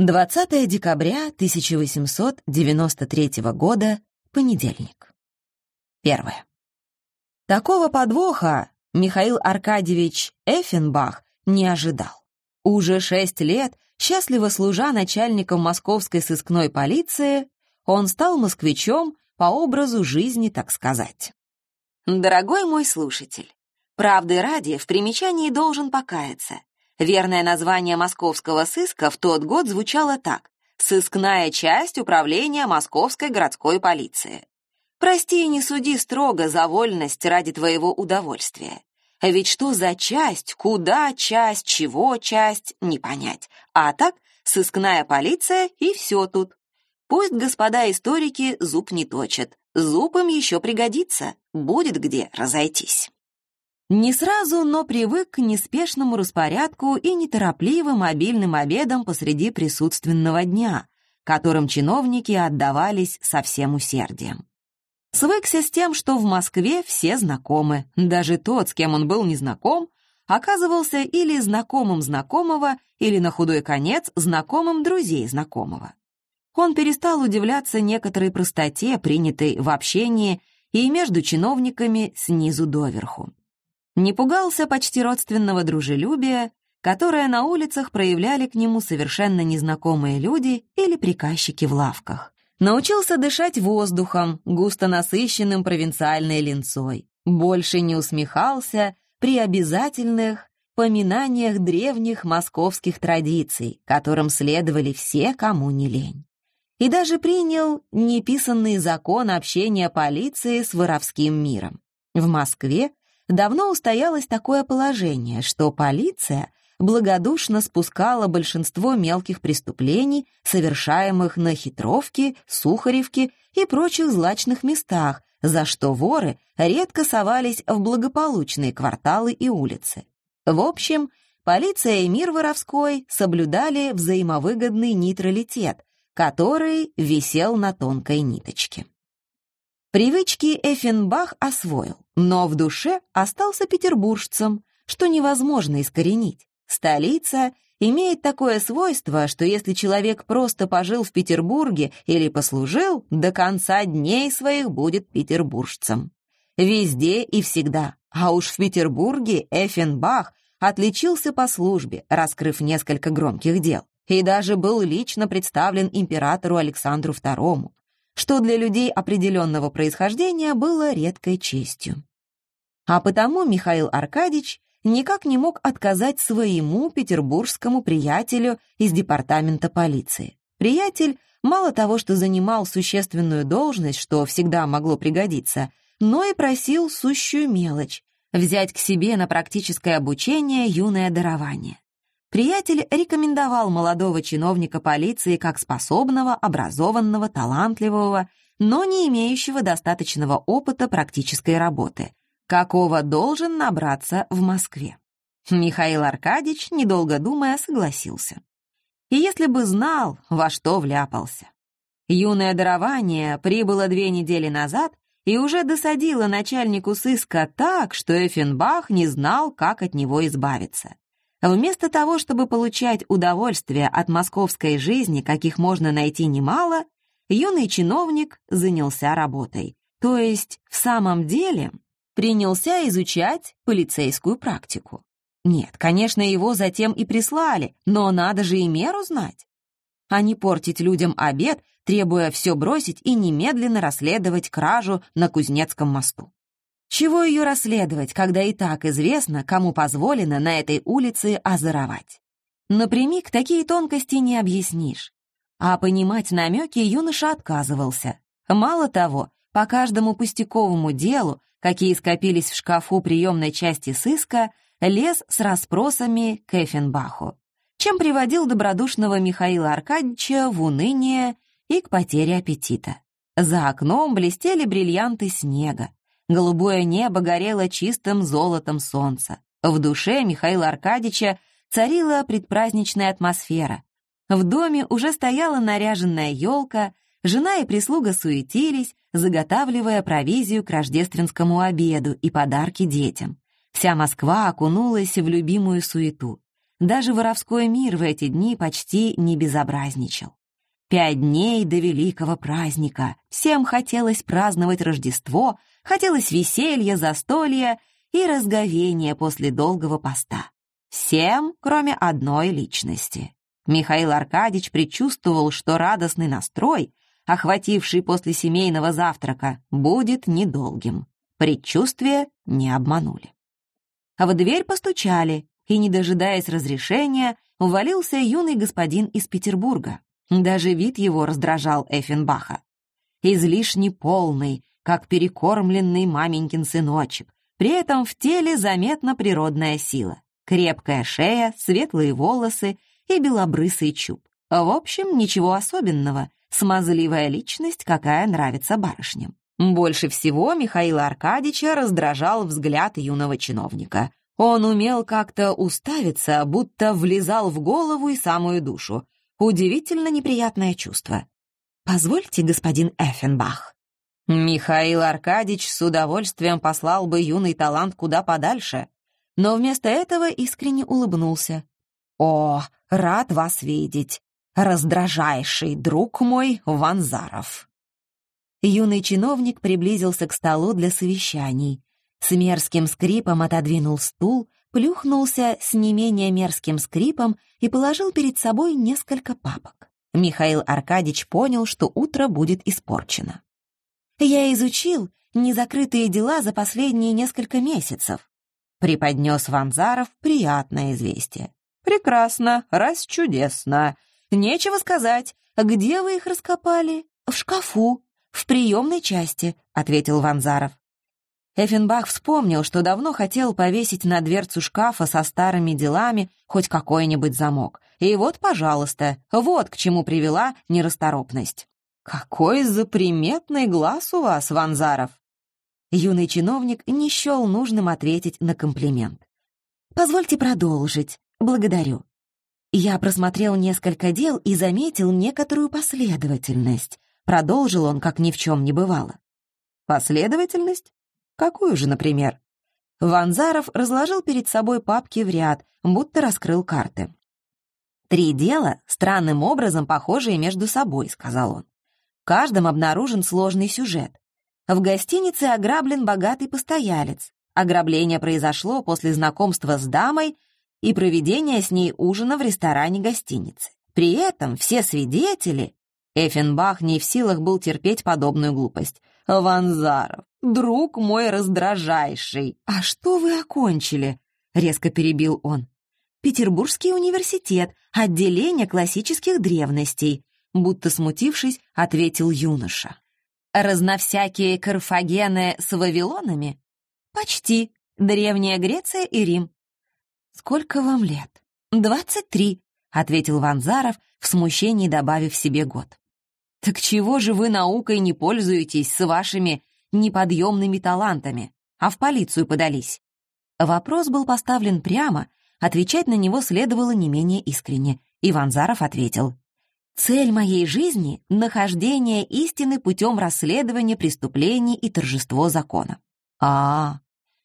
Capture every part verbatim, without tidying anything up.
двадцатое декабря тысяча восемьсот девяносто третьего года, понедельник. Первое. Такого подвоха Михаил Аркадьевич Эффенбах не ожидал. Уже шесть лет, счастливо служа начальником московской сыскной полиции, он стал москвичом по образу жизни, так сказать. Дорогой мой слушатель, правды ради в примечании должен покаяться. Верное название московского сыска в тот год звучало так: «Сыскная часть управления Московской городской полиции». Прости и не суди строго за вольность ради твоего удовольствия. Ведь что за часть, куда часть, чего часть, не понять. А так, сыскная полиция и все тут. Пусть господа историки зуб не точат, зуб им еще пригодится, будет где разойтись. Не сразу, но привык к неспешному распорядку и неторопливым обильным обедам посреди присутственного дня, которым чиновники отдавались со всем усердием. Свыкся с тем, что в Москве все знакомы, даже тот, с кем он был незнаком, оказывался или знакомым знакомого, или на худой конец знакомым друзей знакомого. Он перестал удивляться некоторой простоте, принятой в общении и между чиновниками снизу доверху. Не пугался почти родственного дружелюбия, которое на улицах проявляли к нему совершенно незнакомые люди или приказчики в лавках. Научился дышать воздухом, густо насыщенным провинциальной линцой. Больше не усмехался при обязательных поминаниях древних московских традиций, которым следовали все, кому не лень. И даже принял неписанный закон общения полиции с воровским миром. В Москве давно устоялось такое положение, что полиция благодушно спускала большинство мелких преступлений, совершаемых на Хитровке, Сухаревке и прочих злачных местах, за что воры редко совались в благополучные кварталы и улицы. В общем, полиция и мир воровской соблюдали взаимовыгодный нейтралитет, который висел на тонкой ниточке. Привычки Эффенбах освоил, но в душе остался петербуржцем, что невозможно искоренить. Столица имеет такое свойство, что если человек просто пожил в Петербурге или послужил, до конца дней своих будет петербуржцем. Везде и всегда. А уж в Петербурге Эффенбах отличился по службе, раскрыв несколько громких дел, и даже был лично представлен императору Александру второму, что для людей определенного происхождения было редкой честью. А потому Михаил Аркадьевич никак не мог отказать своему петербургскому приятелю из департамента полиции. Приятель мало того, что занимал существенную должность, что всегда могло пригодиться, но и просил сущую мелочь — взять к себе на практическое обучение юное дарование. Приятель рекомендовал молодого чиновника полиции как способного, образованного, талантливого, но не имеющего достаточного опыта практической работы, какого должен набраться в Москве. Михаил Аркадьевич, недолго думая, согласился. И если бы знал, во что вляпался. Юное дарование прибыло две недели назад и уже досадило начальнику сыска так, что Эффенбах не знал, как от него избавиться. Вместо того, чтобы получать удовольствие от московской жизни, каких можно найти немало, юный чиновник занялся работой, то есть в самом деле принялся изучать полицейскую практику. Нет, конечно, его затем и прислали, но надо же и меру знать. А не портить людям обед, требуя все бросить и немедленно расследовать кражу на Кузнецком мосту. Чего ее расследовать, когда и так известно, кому позволено на этой улице озоровать? Напрямик такие тонкости не объяснишь. А понимать намеки юноша отказывался. Мало того, по каждому пустяковому делу, какие скопились в шкафу приемной части сыска, лез с расспросами к Эффенбаху, чем приводил добродушного Михаила Аркадьевича в уныние и к потере аппетита. За окном блестели бриллианты снега, голубое небо горело чистым золотом солнца. В душе Михаила Аркадьевича царила предпраздничная атмосфера. В доме уже стояла наряженная елка, жена и прислуга суетились, заготавливая провизию к рождественскому обеду и подарки детям. Вся Москва окунулась в любимую суету. Даже воровской мир в эти дни почти не безобразничал. Пять дней до великого праздника. Всем хотелось праздновать Рождество, хотелось веселья, застолья и разговения после долгого поста. Всем, кроме одной личности. Михаил Аркадьевич предчувствовал, что радостный настрой, охвативший после семейного завтрака, будет недолгим. Предчувствия не обманули. А в дверь постучали, и, не дожидаясь разрешения, ввалился юный господин из Петербурга. Даже вид его раздражал Эффенбаха. Излишне полный, как перекормленный маменькин сыночек. При этом в теле заметна природная сила. Крепкая шея, светлые волосы и белобрысый чуб. В общем, ничего особенного. Смазливая личность, какая нравится барышням. Больше всего Михаила Аркадьевича раздражал взгляд юного чиновника. Он умел как-то уставиться, будто влезал в голову и самую душу. Удивительно неприятное чувство. «Позвольте, господин Эффенбах». Михаил Аркадьевич с удовольствием послал бы юный талант куда подальше, но вместо этого искренне улыбнулся. «О, рад вас видеть, раздражайший друг мой Ванзаров». Юный чиновник приблизился к столу для совещаний. С мерзким скрипом отодвинул стул, плюхнулся с не менее мерзким скрипом и положил перед собой несколько папок. Михаил Аркадьевич понял, что утро будет испорчено. «Я изучил незакрытые дела за последние несколько месяцев», преподнес Ванзаров приятное известие. «Прекрасно, раз чудесно. Нечего сказать. Где вы их раскопали?» «В шкафу, в приемной части», — ответил Ванзаров. Эффенбах вспомнил, что давно хотел повесить на дверцу шкафа со старыми делами хоть какой-нибудь замок. И вот, пожалуйста, вот к чему привела нерасторопность. «Какой заприметный глаз у вас, Ванзаров!» Юный чиновник не счел нужным ответить на комплимент. «Позвольте продолжить. Благодарю. Я просмотрел несколько дел и заметил некоторую последовательность». Продолжил он, как ни в чем не бывало. «Последовательность? Какую же, например?» Ванзаров разложил перед собой папки в ряд, будто раскрыл карты. «Три дела, странным образом похожие между собой», — сказал он. «В каждом обнаружен сложный сюжет. В гостинице ограблен богатый постоялец. Ограбление произошло после знакомства с дамой и проведения с ней ужина в ресторане гостиницы. При этом все свидетели...» Эффенбах не в силах был терпеть подобную глупость. «Ванзаров, друг мой раздражайший!» «А что вы окончили?» — резко перебил он. «Петербургский университет, отделение классических древностей», будто смутившись, ответил юноша. «Разновсякие Карфагены с Вавилонами?» «Почти. Древняя Греция и Рим». «Сколько вам лет?» «Двадцать три», — ответил Ванзаров, в смущении добавив себе год. «Так чего же вы наукой не пользуетесь с вашими неподъемными талантами, а в полицию подались?» Вопрос был поставлен прямо, отвечать на него следовало не менее искренне, и Ванзаров ответил: «Цель моей жизни — нахождение истины путем расследования преступлений и торжество закона». «А,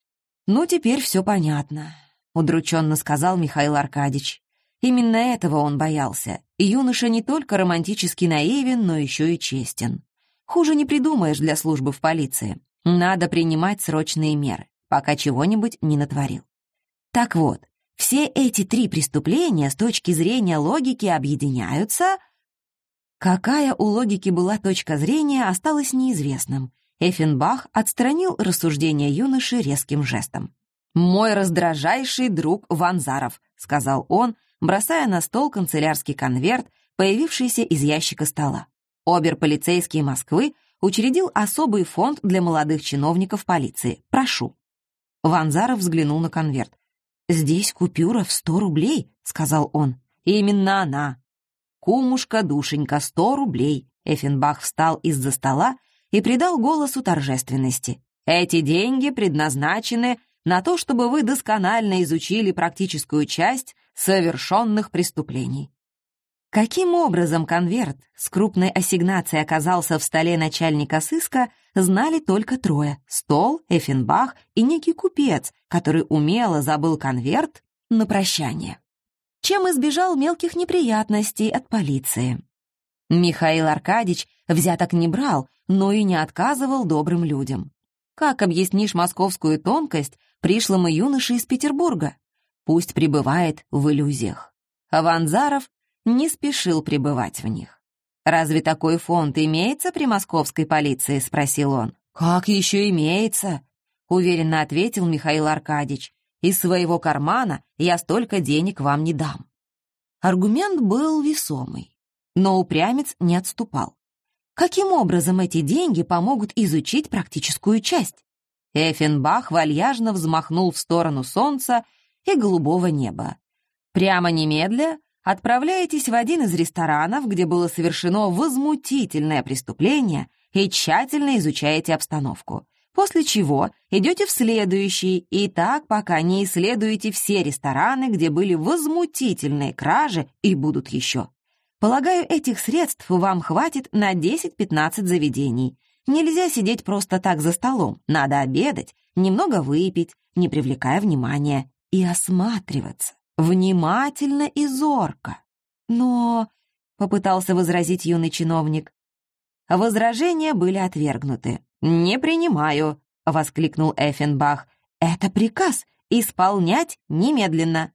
ну теперь все понятно», — удрученно сказал Михаил Аркадьевич. Именно этого он боялся. Юноша не только романтически наивен, но еще и честен. Хуже не придумаешь для службы в полиции. Надо принимать срочные меры, пока чего-нибудь не натворил. Так вот, все эти три преступления с точки зрения логики объединяются... Какая у логики была точка зрения, осталось неизвестным. Эффенбах отстранил рассуждения юноши резким жестом. «Мой раздражайший друг Ванзаров», — сказал он, бросая на стол канцелярский конверт, появившийся из ящика стола. Обер-полицейский Москвы учредил особый фонд для молодых чиновников полиции. Прошу. Ванзаров взглянул на конверт. «Здесь купюра в сто рублей», — сказал он. «Именно она. Кумушка-душенька, сто рублей». Эффенбах встал из-за стола и придал голосу торжественности. «Эти деньги предназначены на то, чтобы вы досконально изучили практическую часть совершенных преступлений». Каким образом конверт с крупной ассигнацией оказался в столе начальника сыска, знали только трое — Стол, Эффенбах и некий купец, который умело забыл конверт на прощание. чем избежал мелких неприятностей от полиции. Михаил Аркадьевич взяток не брал, но и не отказывал добрым людям. Как объяснишь московскую тонкость пришлому юноше из Петербурга? Пусть пребывает в иллюзиях. А Ванзаров не спешил пребывать в них. «Разве такой фонд имеется при московской полиции?» — спросил он. «Как еще имеется?» — уверенно ответил Михаил Аркадьевич. «Из своего кармана я столько денег вам не дам». Аргумент был весомый, но упрямец не отступал. Каким образом эти деньги помогут изучить практическую часть? Эффенбах вальяжно взмахнул в сторону солнца и голубого неба. «Прямо немедля отправляетесь в один из ресторанов, где было совершено возмутительное преступление, и тщательно изучаете обстановку. После чего идете в следующий, и так пока не исследуете все рестораны, где были возмутительные кражи, и будут еще. Полагаю, этих средств вам хватит на десять-пятнадцать заведений. Нельзя сидеть просто так за столом, надо обедать, немного выпить, не привлекая внимания, и осматриваться, внимательно и зорко. Но, — попытался возразить юный чиновник, — возражения были отвергнуты. «Не принимаю», — воскликнул Эффенбах. «Это приказ, исполнять немедленно».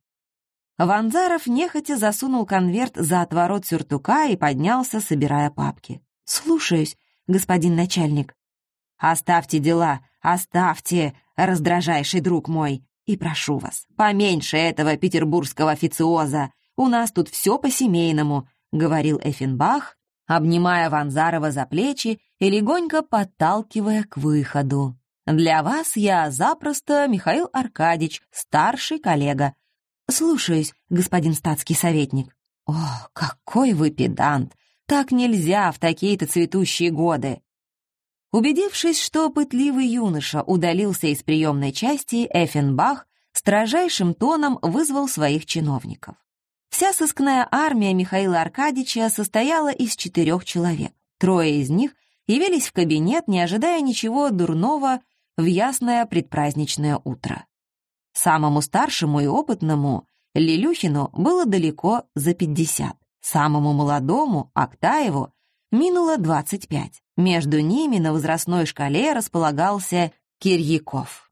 Ванзаров нехотя засунул конверт за отворот сюртука и поднялся, собирая папки. «Слушаюсь, господин начальник». «Оставьте дела, оставьте, раздражайший друг мой, и прошу вас, поменьше этого петербургского официоза. У нас тут все по-семейному», — говорил Эффенбах, обнимая Ванзарова за плечи и легонько подталкивая к выходу. «Для вас я запросто Михаил Аркадьевич, старший коллега». «Слушаюсь, господин статский советник». «О, какой вы педант! Так нельзя в такие-то цветущие годы!» Убедившись, что пытливый юноша удалился из приемной части, Эффенбах строжайшим тоном вызвал своих чиновников. Вся сыскная армия Михаила Аркадьевича состояла из четырех человек. Трое из них явились в кабинет, не ожидая ничего дурного в ясное предпраздничное утро. Самому старшему и опытному, Лелюхину, было далеко за пятьдесят. Самому молодому, Актаеву, минуло двадцать пять. Между ними на возрастной шкале располагался Кирьяков.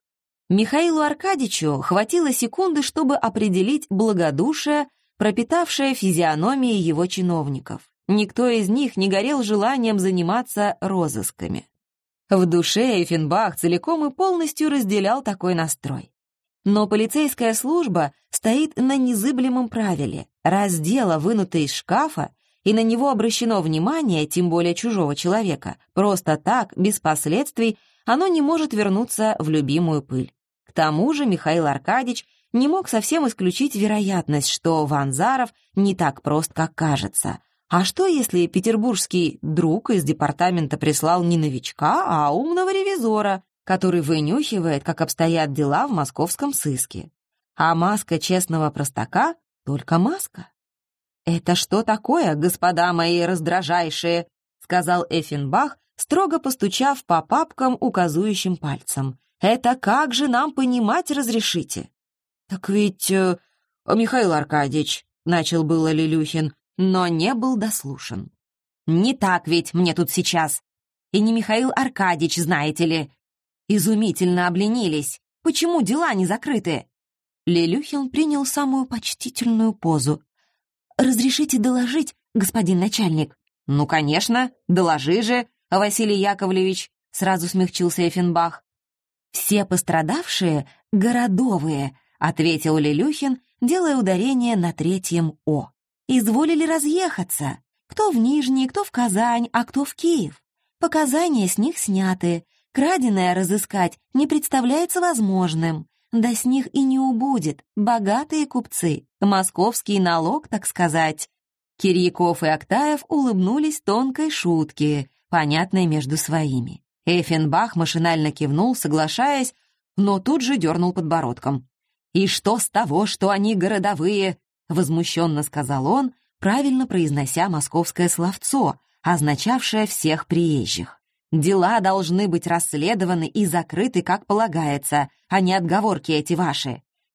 Михаилу Аркадьевичу хватило секунды, чтобы определить благодушие, пропитавшее физиономии его чиновников. Никто из них не горел желанием заниматься розысками. В душе Эффенбах целиком и полностью разделял такой настрой. Но полицейская служба стоит на незыблемом правиле. Раз дело вынуто из шкафа, и на него обращено внимание, тем более чужого человека, просто так, без последствий, оно не может вернуться в любимую пыль. К тому же Михаил Аркадьевич не мог совсем исключить вероятность, что Ванзаров не так прост, как кажется. А что, если петербургский друг из департамента прислал не новичка, а умного ревизора, который вынюхивает, как обстоят дела в московском сыске? А маска честного простака — только маска. «Это что такое, господа мои раздражайшие?» — сказал Эффенбах, строго постучав по папкам указующим пальцем. «Это как же нам понимать разрешите?» «Так ведь, э, Михаил Аркадьевич», — начал было Лелюхин, но не был дослушан. «Не так ведь мне тут сейчас. И не Михаил Аркадьевич, знаете ли. Изумительно обленились. Почему дела не закрыты?» Лелюхин принял самую почтительную позу. «Разрешите доложить, господин начальник?» «Ну, конечно, доложи же, Василий Яковлевич», — сразу смягчился Эффенбах. «Все пострадавшие — городовые», — ответил Лелюхин, делая ударение на третьем «о». «Изволили разъехаться. Кто в Нижний, кто в Казань, а кто в Киев. Показания с них сняты. Краденое разыскать не представляется возможным. Да с них и не убудет. Богатые купцы. Московский налог, так сказать». Кирьяков и Актаев улыбнулись тонкой шутке, понятной между своими. Эффенбах машинально кивнул, соглашаясь, но тут же дернул подбородком. «И что с того, что они городовые?» — возмущенно сказал он, правильно произнося московское словцо, означавшее всех приезжих. «Дела должны быть расследованы и закрыты, как полагается, а не отговорки эти ваши.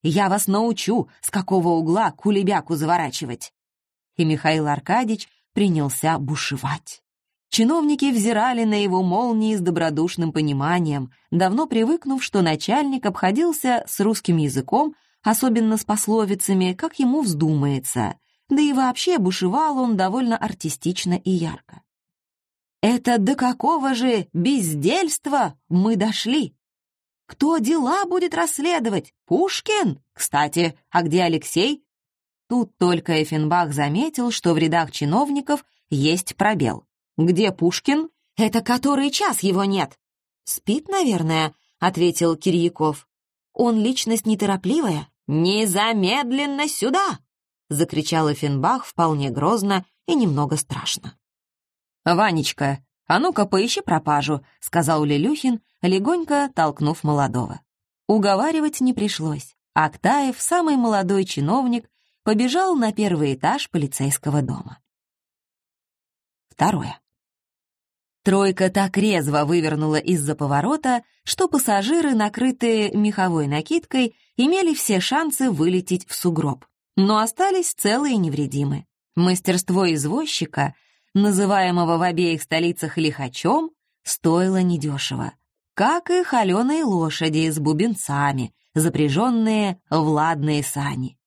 Я вас научу, с какого угла кулебяку заворачивать!» И Михаил Аркадьевич принялся бушевать. Чиновники взирали на его молнии с добродушным пониманием, давно привыкнув, что начальник обходился с русским языком, особенно с пословицами, как ему вздумается, да и вообще бушевал он довольно артистично и ярко. «Это до какого же бездельства мы дошли? Кто дела будет расследовать? Пушкин? Кстати, а где Алексей?» Тут только Эффенбах заметил, что в рядах чиновников есть пробел. «Где Пушкин? Это который час его нет?» «Спит, наверное», — ответил Кирьяков. «Он личность неторопливая». «Незамедленно сюда!» — закричал Эффенбах вполне грозно и немного страшно. «Ванечка, а ну-ка поищи пропажу», — сказал Лелюхин, легонько толкнув молодого. Уговаривать не пришлось. Актаев, самый молодой чиновник, побежал на первый этаж полицейского дома. Второе. Тройка так резво вывернула из-за поворота, что пассажиры, накрытые меховой накидкой, имели все шансы вылететь в сугроб, но остались целы и невредимы. Мастерство извозчика, называемого в обеих столицах лихачом, стоило недешево, как и холеные лошади с бубенцами, запряженные в ладные сани.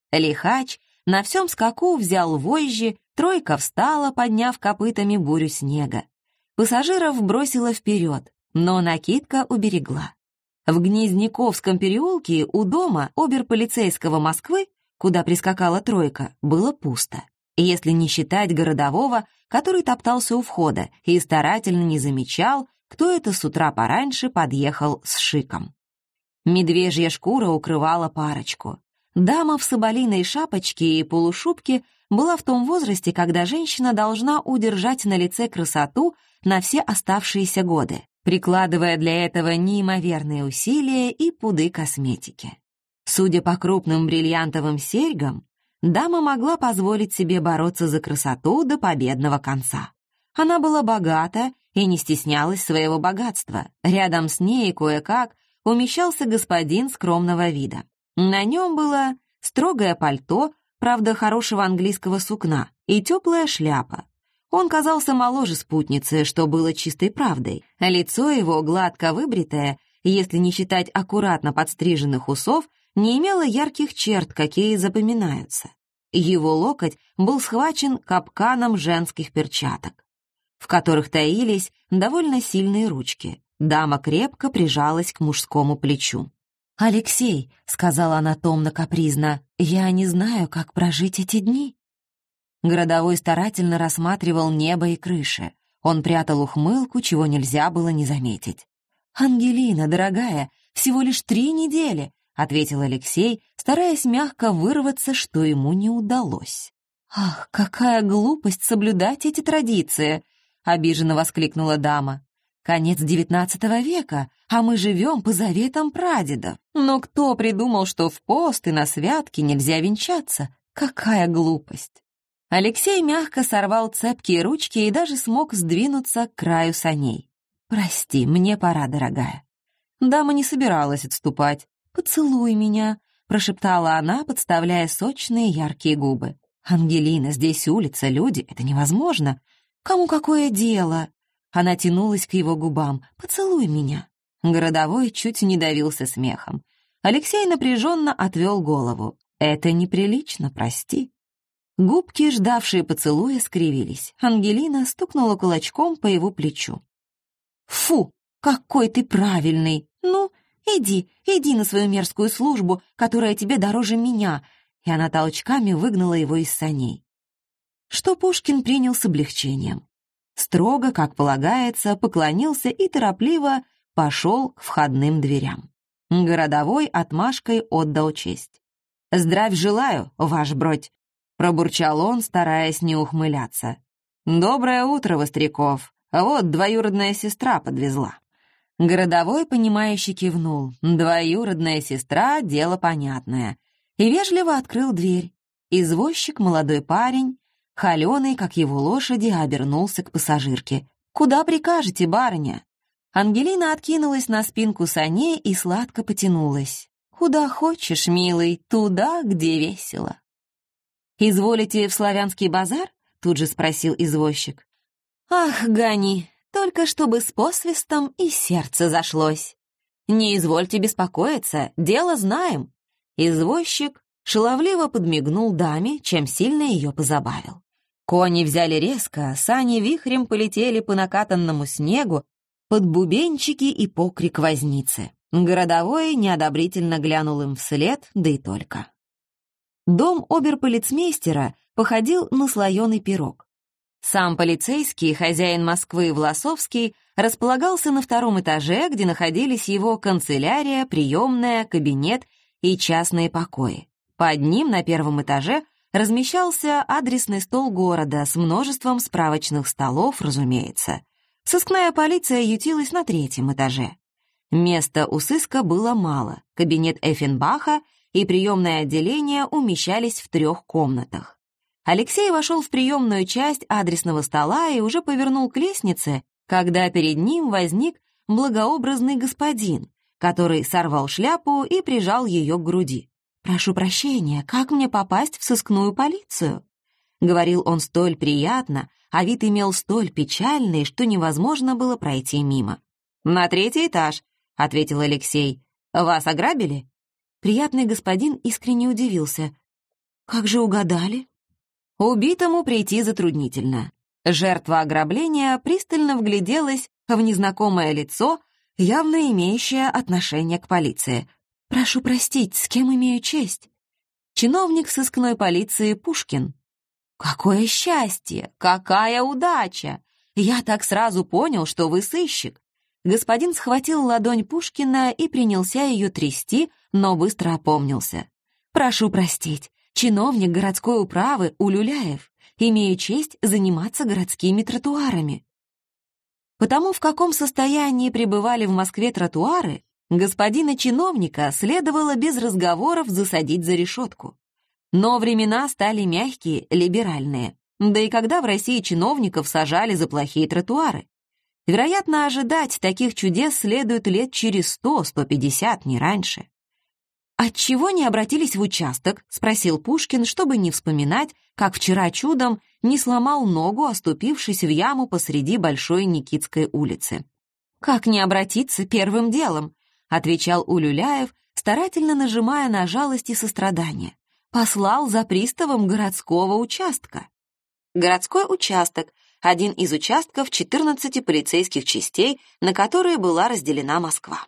Лихач на всем скаку взял вожжи, тройка встала, подняв копытами бурю снега. Пассажиров бросила вперед, но накидка уберегла. В Гнезняковском переулке у дома оберполицейского Москвы, куда прискакала тройка, было пусто, если не считать городового, который топтался у входа и старательно не замечал, кто это с утра пораньше подъехал с шиком. Медвежья шкура укрывала парочку. Дама в соболиной шапочке и полушубке была в том возрасте, когда женщина должна удержать на лице красоту на все оставшиеся годы, прикладывая для этого неимоверные усилия и пуды косметики. Судя по крупным бриллиантовым серьгам, дама могла позволить себе бороться за красоту до победного конца. Она была богата и не стеснялась своего богатства. Рядом с ней кое-как умещался господин скромного вида. На нем было строгое пальто, правда, хорошего английского сукна, и теплая шляпа. Он казался моложе спутницы, что было чистой правдой. Лицо его, гладко выбритое, если не считать аккуратно подстриженных усов, не имело ярких черт, какие запоминаются. Его локоть был схвачен капканом женских перчаток, в которых таились довольно сильные ручки. Дама крепко прижалась к мужскому плечу. «Алексей», — сказала она томно-капризно, — «я не знаю, как прожить эти дни». Городовой старательно рассматривал небо и крыши. Он прятал ухмылку, чего нельзя было не заметить. «Ангелина, дорогая, всего лишь три недели», — ответил Алексей, стараясь мягко вырваться, что ему не удалось. «Ах, какая глупость соблюдать эти традиции!» — обиженно воскликнула дама. «Конец девятнадцатого века, а мы живем по заветам прадедов. Но кто придумал, что в пост и на святки нельзя венчаться? Какая глупость!» Алексей мягко сорвал цепкие ручки и даже смог сдвинуться к краю саней. «Прости, мне пора, дорогая». Дама не собиралась отступать. «Поцелуй меня», — прошептала она, подставляя сочные яркие губы. «Ангелина, здесь улица, люди, это невозможно. Кому какое дело?» Она тянулась к его губам. «Поцелуй меня». Городовой чуть не давился смехом. Алексей напряженно отвел голову. «Это неприлично, прости». Губки, ждавшие поцелуя, скривились. Ангелина стукнула кулачком по его плечу. «Фу, какой ты правильный! Ну, иди, иди на свою мерзкую службу, которая тебе дороже меня!» И она толчками выгнала его из саней. Что Пушкин принял с облегчением. Строго, как полагается, поклонился и торопливо пошел к входным дверям. Городовой отмашкой отдал честь. «Здравь желаю, ваш бродь!» Пробурчал он, стараясь не ухмыляться. «Доброе утро, Востряков. Вот двоюродная сестра подвезла». Городовой, понимающе кивнул. Двоюродная сестра — дело понятное. И вежливо открыл дверь. Извозчик, молодой парень, холеный, как его лошади, обернулся к пассажирке. «Куда прикажете, барыня?» Ангелина откинулась на спинку саней и сладко потянулась. «Куда хочешь, милый, туда, где весело». «Изволите в славянский базар?» — тут же спросил извозчик. «Ах, гони, только чтобы с посвистом и сердце зашлось. Не извольте беспокоиться, дело знаем». Извозчик шаловливо подмигнул даме, чем сильно ее позабавил. Кони взяли резко, сани вихрем полетели по накатанному снегу под бубенчики и покрик возницы. Городовой неодобрительно глянул им вслед, да и только. Дом оберполицмейстера походил на слоеный пирог. Сам полицейский, хозяин Москвы Власовский, располагался на втором этаже, где находились его канцелярия, приемная, кабинет и частные покои. Под ним на первом этаже размещался адресный стол города с множеством справочных столов, разумеется. Сыскная полиция ютилась на третьем этаже. Места у сыска было мало. Кабинет Эффенбаха и приемное отделение умещались в трех комнатах. Алексей вошел в приемную часть адресного стола и уже повернул к лестнице, когда перед ним возник благообразный господин, который сорвал шляпу и прижал ее к груди. «Прошу прощения, как мне попасть в сыскную полицию?» Говорил он столь приятно, а вид имел столь печальный, что невозможно было пройти мимо. «На третий этаж», — ответил Алексей. «Вас ограбили?» Приятный господин искренне удивился. «Как же угадали?» Убитому прийти затруднительно. Жертва ограбления пристально вгляделась в незнакомое лицо, явно имеющее отношение к полиции. «Прошу простить, с кем имею честь?» Чиновник сыскной полиции Пушкин. «Какое счастье! Какая удача! Я так сразу понял, что вы сыщик!» Господин схватил ладонь Пушкина и принялся ее трясти, но быстро опомнился. «Прошу простить, чиновник городской управы Улюляев. Имею честь заниматься городскими тротуарами». Потому в каком состоянии пребывали в Москве тротуары, господина чиновника следовало без разговоров засадить за решетку. Но времена стали мягкие, либеральные. Да и когда в России чиновников сажали за плохие тротуары? Вероятно, ожидать таких чудес следует лет через сто — сто пятьдесят, не раньше. «Отчего не обратились в участок?» — спросил Пушкин, чтобы не вспоминать, как вчера чудом не сломал ногу, оступившись в яму посреди Большой Никитской улицы. «Как не обратиться первым делом?» — отвечал Улюляев, старательно нажимая на жалость и сострадание. «Послал за приставом городского участка». Городской участок — один из участков четырнадцати полицейских частей, на которые была разделена Москва.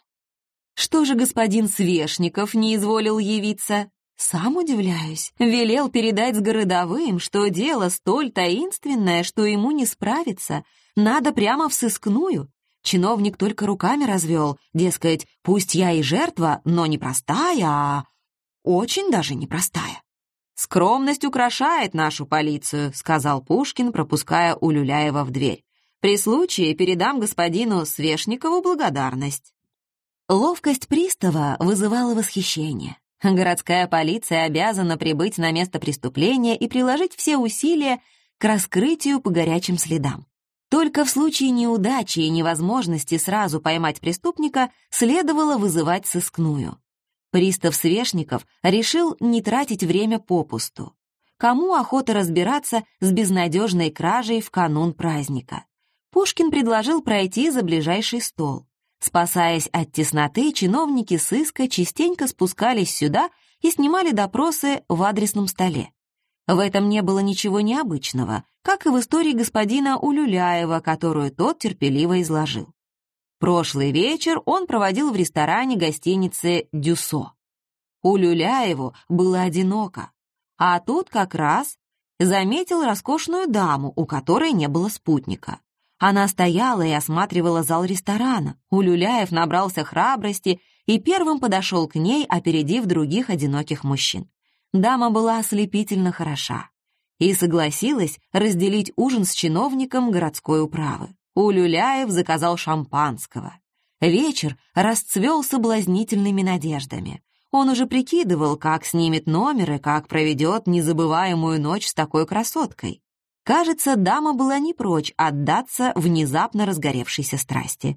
Что же господин Свешников не изволил явиться? Сам удивляюсь. Велел передать с городовым, что дело столь таинственное, что ему не справиться. Надо прямо в сыскную. Чиновник только руками развел, дескать, пусть я и жертва, но не простая, а очень даже непростая. «Скромность украшает нашу полицию», — сказал Пушкин, пропуская Улюляева в дверь. «При случае передам господину Свешникову благодарность». Ловкость пристава вызывала восхищение. Городская полиция обязана прибыть на место преступления и приложить все усилия к раскрытию по горячим следам. Только в случае неудачи и невозможности сразу поймать преступника следовало вызывать сыскную. Пристав Свешников решил не тратить время попусту. Кому охота разбираться с безнадежной кражей в канун праздника? Пушкин предложил пройти за ближайший стол. Спасаясь от тесноты, чиновники сыска частенько спускались сюда и снимали допросы в адресном столе. В этом не было ничего необычного, как и в истории господина Улюляева, которую тот терпеливо изложил. Прошлый вечер он проводил в ресторане гостиницы «Дюссо». Улюляеву было одиноко, а тут как раз заметил роскошную даму, у которой не было спутника. Она стояла и осматривала зал ресторана. Улюляев набрался храбрости и первым подошел к ней, опередив других одиноких мужчин. Дама была ослепительно хороша и согласилась разделить ужин с чиновником городской управы. Улюляев заказал шампанского. Вечер расцвел соблазнительными надеждами. Он уже прикидывал, как снимет номер и как проведет незабываемую ночь с такой красоткой. Кажется, дама была не прочь отдаться внезапно разгоревшейся страсти.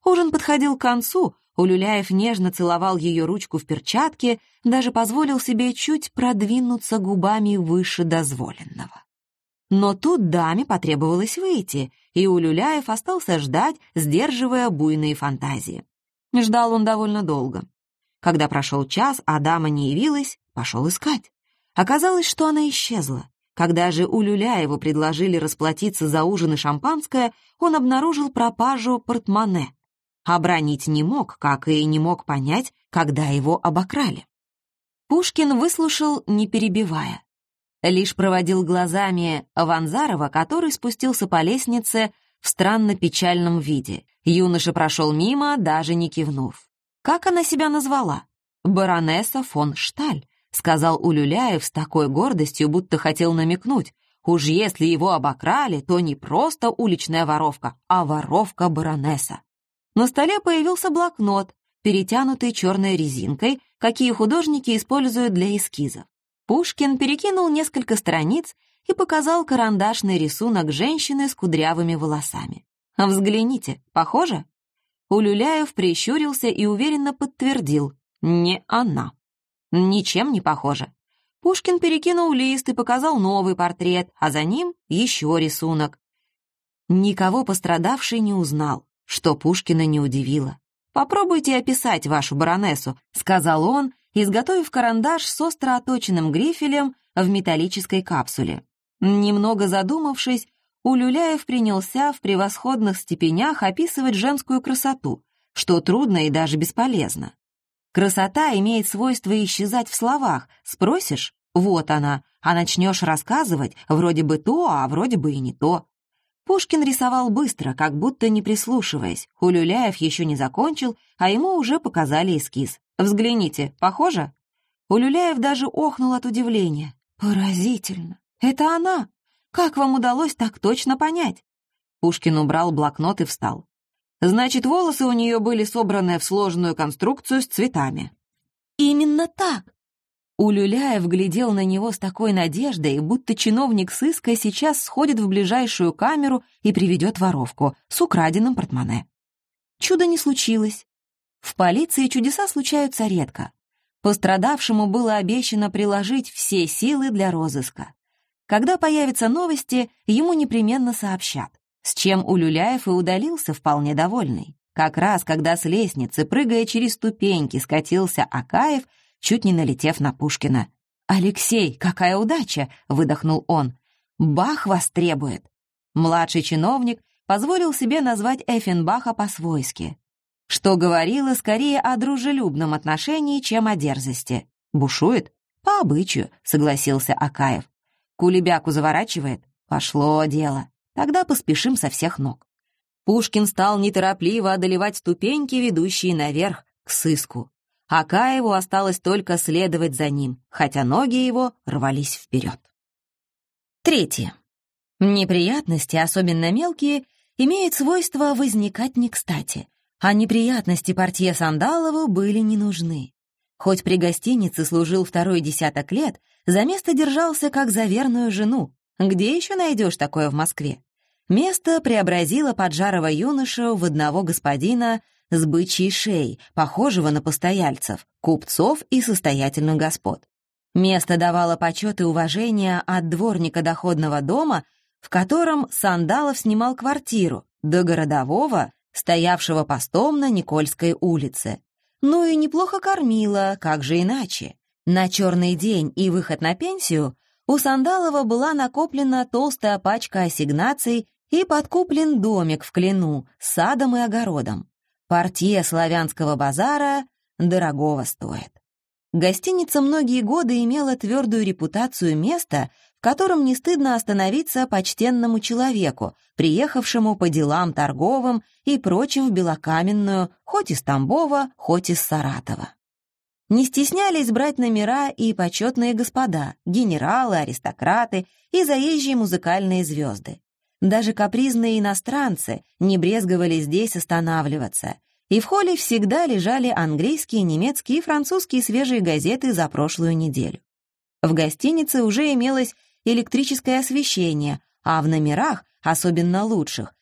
Ужин подходил к концу, Улюляев нежно целовал ее ручку в перчатке, даже позволил себе чуть продвинуться губами выше дозволенного. Но тут даме потребовалось выйти, и Улюляев остался ждать, сдерживая буйные фантазии. Ждал он довольно долго. Когда прошел час, а дама не явилась, пошел искать. Оказалось, что она исчезла. Когда же Улюляеву предложили расплатиться за ужин и шампанское, он обнаружил пропажу портмоне. Обронить не мог, как и не мог понять, когда его обокрали. Пушкин выслушал, не перебивая. Лишь проводил глазами Ванзарова, который спустился по лестнице в странно печальном виде. Юноша прошел мимо, даже не кивнув. «Как она себя назвала?» «Баронесса фон Шталь», — сказал Улюляев с такой гордостью, будто хотел намекнуть. Уж если его обокрали, то не просто уличная воровка, а воровка-баронесса. На столе появился блокнот, перетянутый черной резинкой, какие художники используют для эскизов. Пушкин перекинул несколько страниц и показал карандашный рисунок женщины с кудрявыми волосами. «Взгляните, похоже?» Улюляев прищурился и уверенно подтвердил: «Не она». «Ничем не похоже». Пушкин перекинул лист и показал новый портрет, а за ним еще рисунок. Никого пострадавший не узнал, что Пушкина не удивило. «Попробуйте описать вашу баронессу», — сказал он, изготовив карандаш с остро оточенным грифелем в металлической капсуле. Немного задумавшись, Улюляев принялся в превосходных степенях описывать женскую красоту, что трудно и даже бесполезно. Красота имеет свойство исчезать в словах. Спросишь — вот она, а начнешь рассказывать — вроде бы то, а вроде бы и не то. Пушкин рисовал быстро, как будто не прислушиваясь. Улюляев еще не закончил, а ему уже показали эскиз. «Взгляните, похоже?» Улюляев даже охнул от удивления. «Поразительно! Это она! Как вам удалось так точно понять?» Пушкин убрал блокнот и встал. «Значит, волосы у нее были собраны в сложную конструкцию с цветами». «Именно так!» Улюляев глядел на него с такой надеждой, будто чиновник сыска сейчас сходит в ближайшую камеру и приведет воровку с украденным портмоне. Чуда не случилось. В полиции чудеса случаются редко. Пострадавшему было обещано приложить все силы для розыска. Когда появятся новости, ему непременно сообщат, с чем Улюляев и удалился вполне довольный. Как раз когда с лестницы, прыгая через ступеньки, скатился Акаев, чуть не налетев на Пушкина. «Алексей, какая удача!» — выдохнул он. «Бах вас требует!» Младший чиновник позволил себе назвать Эффенбаха по-свойски, что говорило скорее о дружелюбном отношении, чем о дерзости. «Бушует?» «По обычаю», — согласился Акаев. «Кулебяку заворачивает?» «Пошло дело. Тогда поспешим со всех ног». Пушкин стал неторопливо одолевать ступеньки, ведущие наверх, к сыску. Акаеву осталось только следовать за ним, хотя ноги его рвались вперед. Третье. Неприятности, особенно мелкие, имеют свойство возникать не кстати, а неприятности портье Сандалову были не нужны. Хоть при гостинице служил второй десяток лет, за место держался как за верную жену. Где еще найдешь такое в Москве? Место преобразило поджарого юношу в одного господина с бычьей шеей, похожего на постояльцев, купцов и состоятельных господ. Место давало почет и уважение от дворника доходного дома, в котором Сандалов снимал квартиру, до городового, стоявшего постом на Никольской улице. Ну и неплохо кормила, как же иначе. На черный день и выход на пенсию у Сандалова была накоплена толстая пачка ассигнаций и подкуплен домик в Клину с садом и огородом. Портье славянского базара дорогого стоит. Гостиница многие годы имела твердую репутацию места, в котором не стыдно остановиться почтенному человеку, приехавшему по делам торговым и прочим в Белокаменную, хоть из Тамбова, хоть из Саратова. Не стеснялись брать номера и почетные господа, генералы, аристократы и заезжие музыкальные звезды. Даже капризные иностранцы не брезговали здесь останавливаться, и в холле всегда лежали английские, немецкие и французские свежие газеты за прошлую неделю. В гостинице уже имелось электрическое освещение, а в номерах, особенно лучших,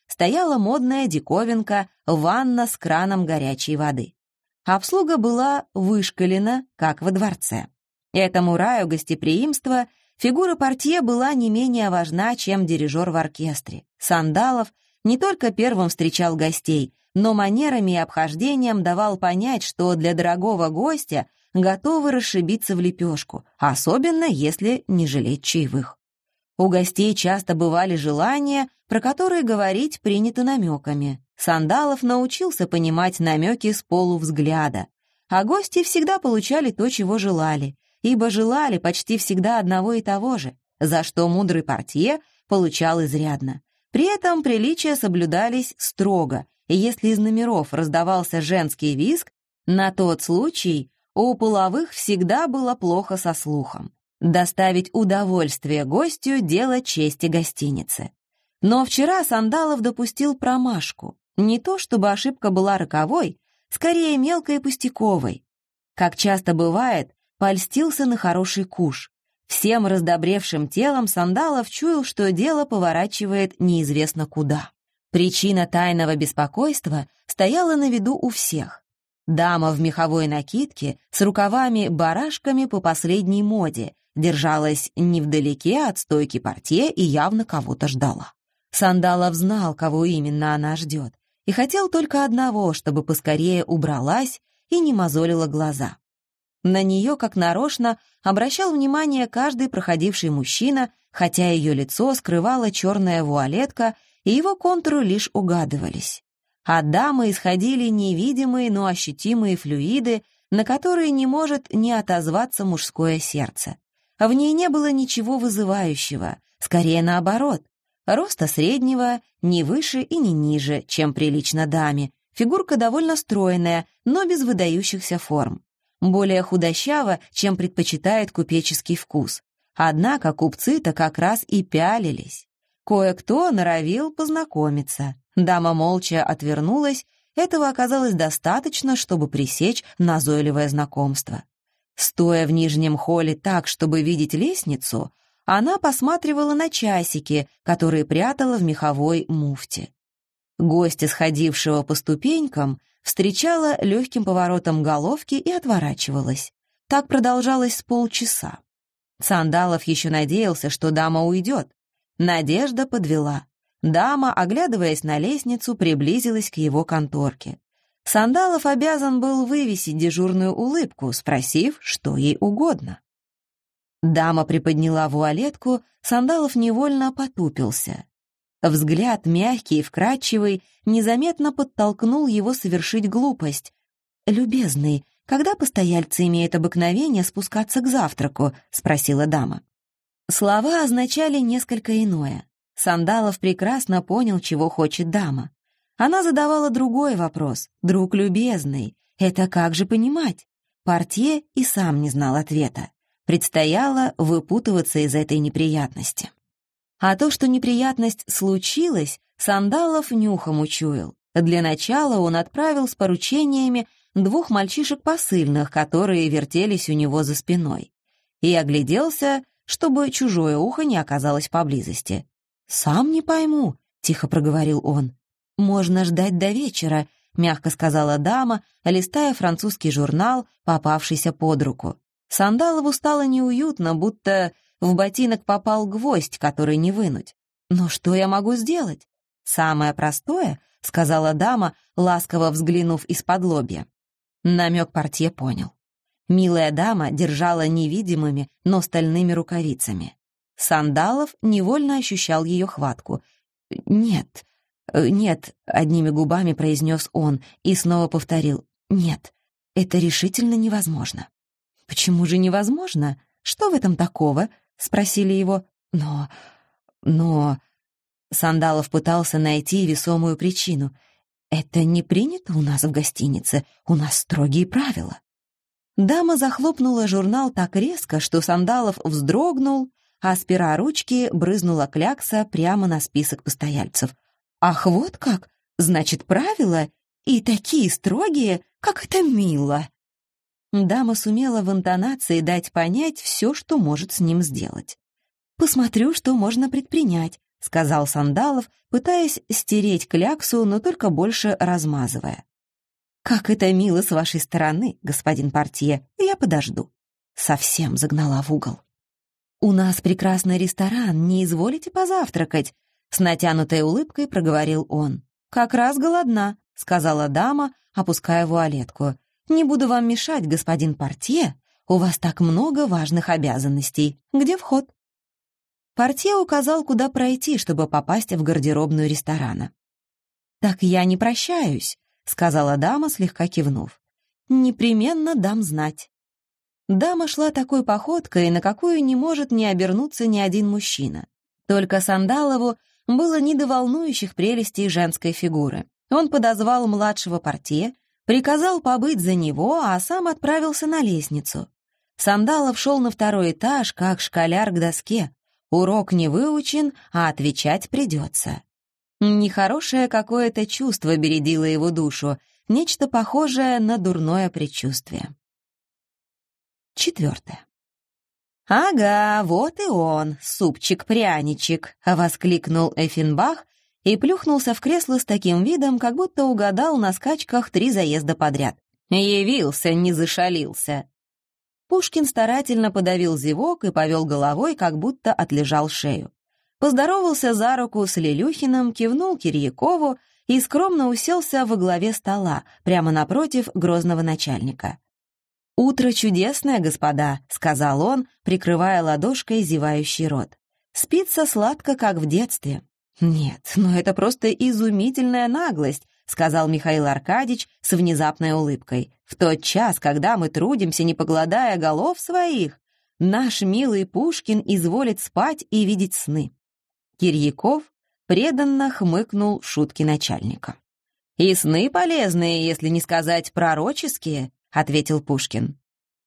стояла модная диковинка ванна с краном горячей воды. Обслуга была вышкалена, как во дворце. Этому раю гостеприимства фигура портье была не менее важна, чем дирижер в оркестре. Сандалов не только первым встречал гостей, но манерами и обхождением давал понять, что для дорогого гостя готовы расшибиться в лепешку, особенно если не жалеть чаевых. У гостей часто бывали желания, про которые говорить принято намеками. Сандалов научился понимать намеки с полувзгляда, а гости всегда получали то, чего желали, ибо желали почти всегда одного и того же, за что мудрый портье получал изрядно. При этом приличия соблюдались строго, и если из номеров раздавался женский визг, на тот случай у половых всегда было плохо со слухом. Доставить удовольствие гостю — дело чести гостиницы. Но вчера Сандалов допустил промашку. Не то чтобы ошибка была роковой, скорее мелкой и пустяковой. Как часто бывает, польстился на хороший куш. Всем раздобревшим телом Сандалов чуял, что дело поворачивает неизвестно куда. Причина тайного беспокойства стояла на виду у всех. Дама в меховой накидке с рукавами-барашками по последней моде держалась невдалеке от стойки портье и явно кого-то ждала. Сандалов знал, кого именно она ждет, и хотел только одного, чтобы поскорее убралась и не мозолила глаза. На нее, как нарочно, обращал внимание каждый проходивший мужчина, хотя ее лицо скрывала черная вуалетка, и его контуры лишь угадывались. От дамы исходили невидимые, но ощутимые флюиды, на которые не может не отозваться мужское сердце. В ней не было ничего вызывающего, скорее наоборот. Роста среднего, не выше и не ниже, чем прилично даме. Фигурка довольно стройная, но без выдающихся форм. Более худощава, чем предпочитает купеческий вкус. Однако купцы-то как раз и пялились. Кое-кто норовил познакомиться. Дама молча отвернулась, этого оказалось достаточно, чтобы пресечь назойливое знакомство. Стоя в нижнем холле так, чтобы видеть лестницу, она посматривала на часики, которые прятала в меховой муфте. Гостя, сходившего по ступенькам, встречала легким поворотом головки и отворачивалась. Так продолжалось с полчаса. Сандалов еще надеялся, что дама уйдет. Надежда подвела. Дама, оглядываясь на лестницу, приблизилась к его конторке. Сандалов обязан был вывесить дежурную улыбку, спросив, что ей угодно. Дама приподняла вуалетку, Сандалов невольно потупился. Взгляд, мягкий и вкрадчивый, незаметно подтолкнул его совершить глупость. «Любезный, когда постояльцы имеют обыкновение спускаться к завтраку?» — спросила дама. Слова означали несколько иное. Сандалов прекрасно понял, чего хочет дама. Она задавала другой вопрос. «Друг любезный, это как же понимать?» Портье и сам не знал ответа. Предстояло выпутываться из этой неприятности. А то, что неприятность случилась, Сандалов нюхом учуял. Для начала он отправил с поручениями двух мальчишек посыльных, которые вертелись у него за спиной, и огляделся, чтобы чужое ухо не оказалось поблизости. «Сам не пойму», — тихо проговорил он. «Можно ждать до вечера», — мягко сказала дама, листая французский журнал, попавшийся под руку. Сандалову стало неуютно, будто в ботинок попал гвоздь, который не вынуть. «Но что я могу сделать?» «Самое простое», — сказала дама, ласково взглянув из-под лобья. Намек портье понял. Милая дама держала невидимыми, но стальными рукавицами. Сандалов невольно ощущал ее хватку. «Нет, нет», — одними губами произнес он и снова повторил. «Нет, это решительно невозможно». «Почему же невозможно? Что в этом такого?» — спросили его. «Но... но...» Сандалов пытался найти весомую причину. «Это не принято у нас в гостинице, у нас строгие правила». Дама захлопнула журнал так резко, что Сандалов вздрогнул, а с пера ручки брызнула клякса прямо на список постояльцев. «Ах, вот как! Значит, правила? И такие строгие, как это мило!» Дама сумела в интонации дать понять все, что может с ним сделать. «Посмотрю, что можно предпринять», — сказал Сандалов, пытаясь стереть кляксу, но только больше размазывая. «Как это мило с вашей стороны, господин портье, я подожду». Совсем загнала в угол. «У нас прекрасный ресторан, не изволите позавтракать?» С натянутой улыбкой проговорил он. «Как раз голодна», — сказала дама, опуская вуалетку. «Не буду вам мешать, господин портье. У вас так много важных обязанностей. Где вход?» Портье указал, куда пройти, чтобы попасть в гардеробную ресторана. «Так я не прощаюсь», — сказала дама, слегка кивнув. «Непременно дам знать». Дама шла такой походкой, на какую не может не обернуться ни один мужчина. Только Сандалову было не до волнующих прелестей женской фигуры. Он подозвал младшего портье, приказал побыть за него, а сам отправился на лестницу. Сандалов шел на второй этаж, как школяр к доске. Урок не выучен, а отвечать придется. Нехорошее какое-то чувство бередило его душу, нечто похожее на дурное предчувствие. Четвертое. «Ага, вот и он, супчик-пряничек», — воскликнул Эффенбах и плюхнулся в кресло с таким видом, как будто угадал на скачках три заезда подряд. «Явился, не зашалился». Пушкин старательно подавил зевок и повел головой, как будто отлежал шею. Поздоровался за руку с Лелюхиным, кивнул Кирьякову и скромно уселся во главе стола, прямо напротив грозного начальника. «Утро чудесное, господа», — сказал он, прикрывая ладошкой зевающий рот. «Спится сладко, как в детстве». «Нет, ну это просто изумительная наглость», — сказал Михаил Аркадьевич с внезапной улыбкой. «В тот час, когда мы трудимся, не погладая голов своих, наш милый Пушкин изволит спать и видеть сны». Кирьяков преданно хмыкнул шутки начальника. «И сны полезные, если не сказать пророческие», — ответил Пушкин.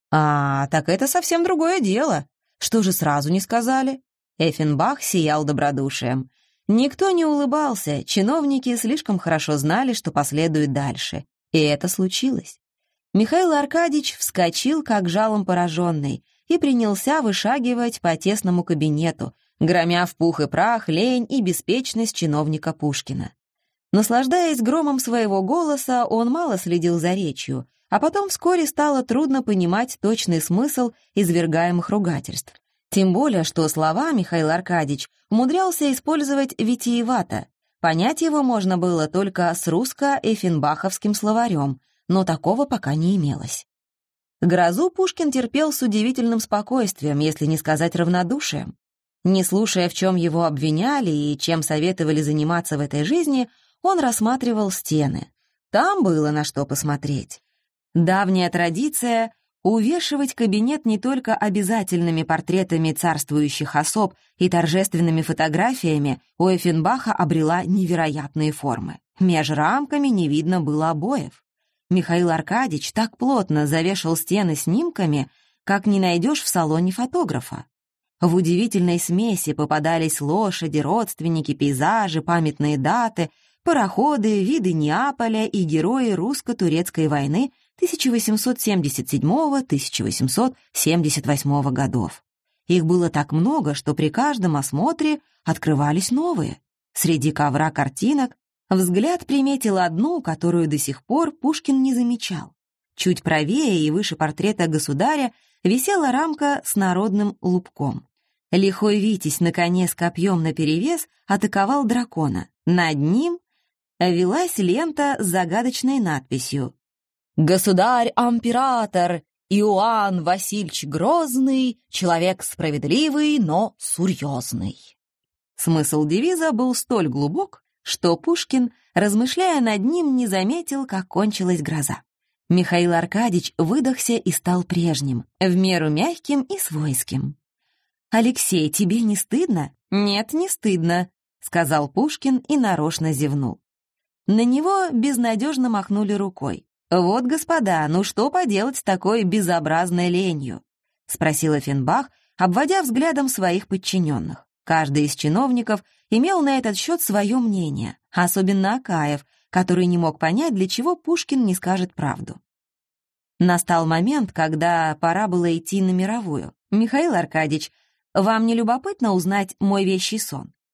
«А, так это совсем другое дело. Что же сразу не сказали?» Эффенбах сиял добродушием. Никто не улыбался, чиновники слишком хорошо знали, что последует дальше. И это случилось. Михаил Аркадьевич вскочил, как жалом пораженный, и принялся вышагивать по тесному кабинету, громя в пух и прах лень и беспечность чиновника Пушкина. Наслаждаясь громом своего голоса, он мало следил за речью, а потом вскоре стало трудно понимать точный смысл извергаемых ругательств. Тем более, что слова Михаил Аркадьевич умудрялся использовать витиевато. Понять его можно было только с русско-эффенбаховским словарем, но такого пока не имелось. Грозу Пушкин терпел с удивительным спокойствием, если не сказать равнодушием. Не слушая, в чем его обвиняли и чем советовали заниматься в этой жизни, он рассматривал стены. Там было на что посмотреть. Давняя традиция — увешивать кабинет не только обязательными портретами царствующих особ и торжественными фотографиями у Эффенбаха обрела невероятные формы. Меж рамками не видно было обоев. Михаил Аркадьевич так плотно завешал стены снимками, как не найдешь в салоне фотографа. В удивительной смеси попадались лошади, родственники, пейзажи, памятные даты, пароходы, виды Неаполя и герои русско-турецкой войны тысяча восемьсот семьдесят седьмого — тысяча восемьсот семьдесят восьмого годов. Их было так много, что при каждом осмотре открывались новые. Среди ковра картинок взгляд приметил одну, которую до сих пор Пушкин не замечал. Чуть правее и выше портрета государя висела рамка с народным лубком. Лихой Витязь на коне с копьем наперевес атаковал дракона. Над ним велась лента с загадочной надписью «Государь-император Иоанн Васильевич Грозный, человек справедливый, но серьезный». Смысл девиза был столь глубок, что Пушкин, размышляя над ним, не заметил, как кончилась гроза. Михаил Аркадьевич выдохся и стал прежним, в меру мягким и свойским. «Алексей, тебе не стыдно?» «Нет, не стыдно», — сказал Пушкин и нарочно зевнул. На него безнадежно махнули рукой. «Вот, господа, ну что поделать с такой безобразной ленью?» — спросил Эффенбах, обводя взглядом своих подчиненных. Каждый из чиновников имел на этот счет свое мнение, особенно Акаев, который не мог понять, для чего Пушкин не скажет правду. Настал момент, когда пора было идти на мировую. «Михаил Аркадьевич, вам не любопытно узнать мой вещий сон?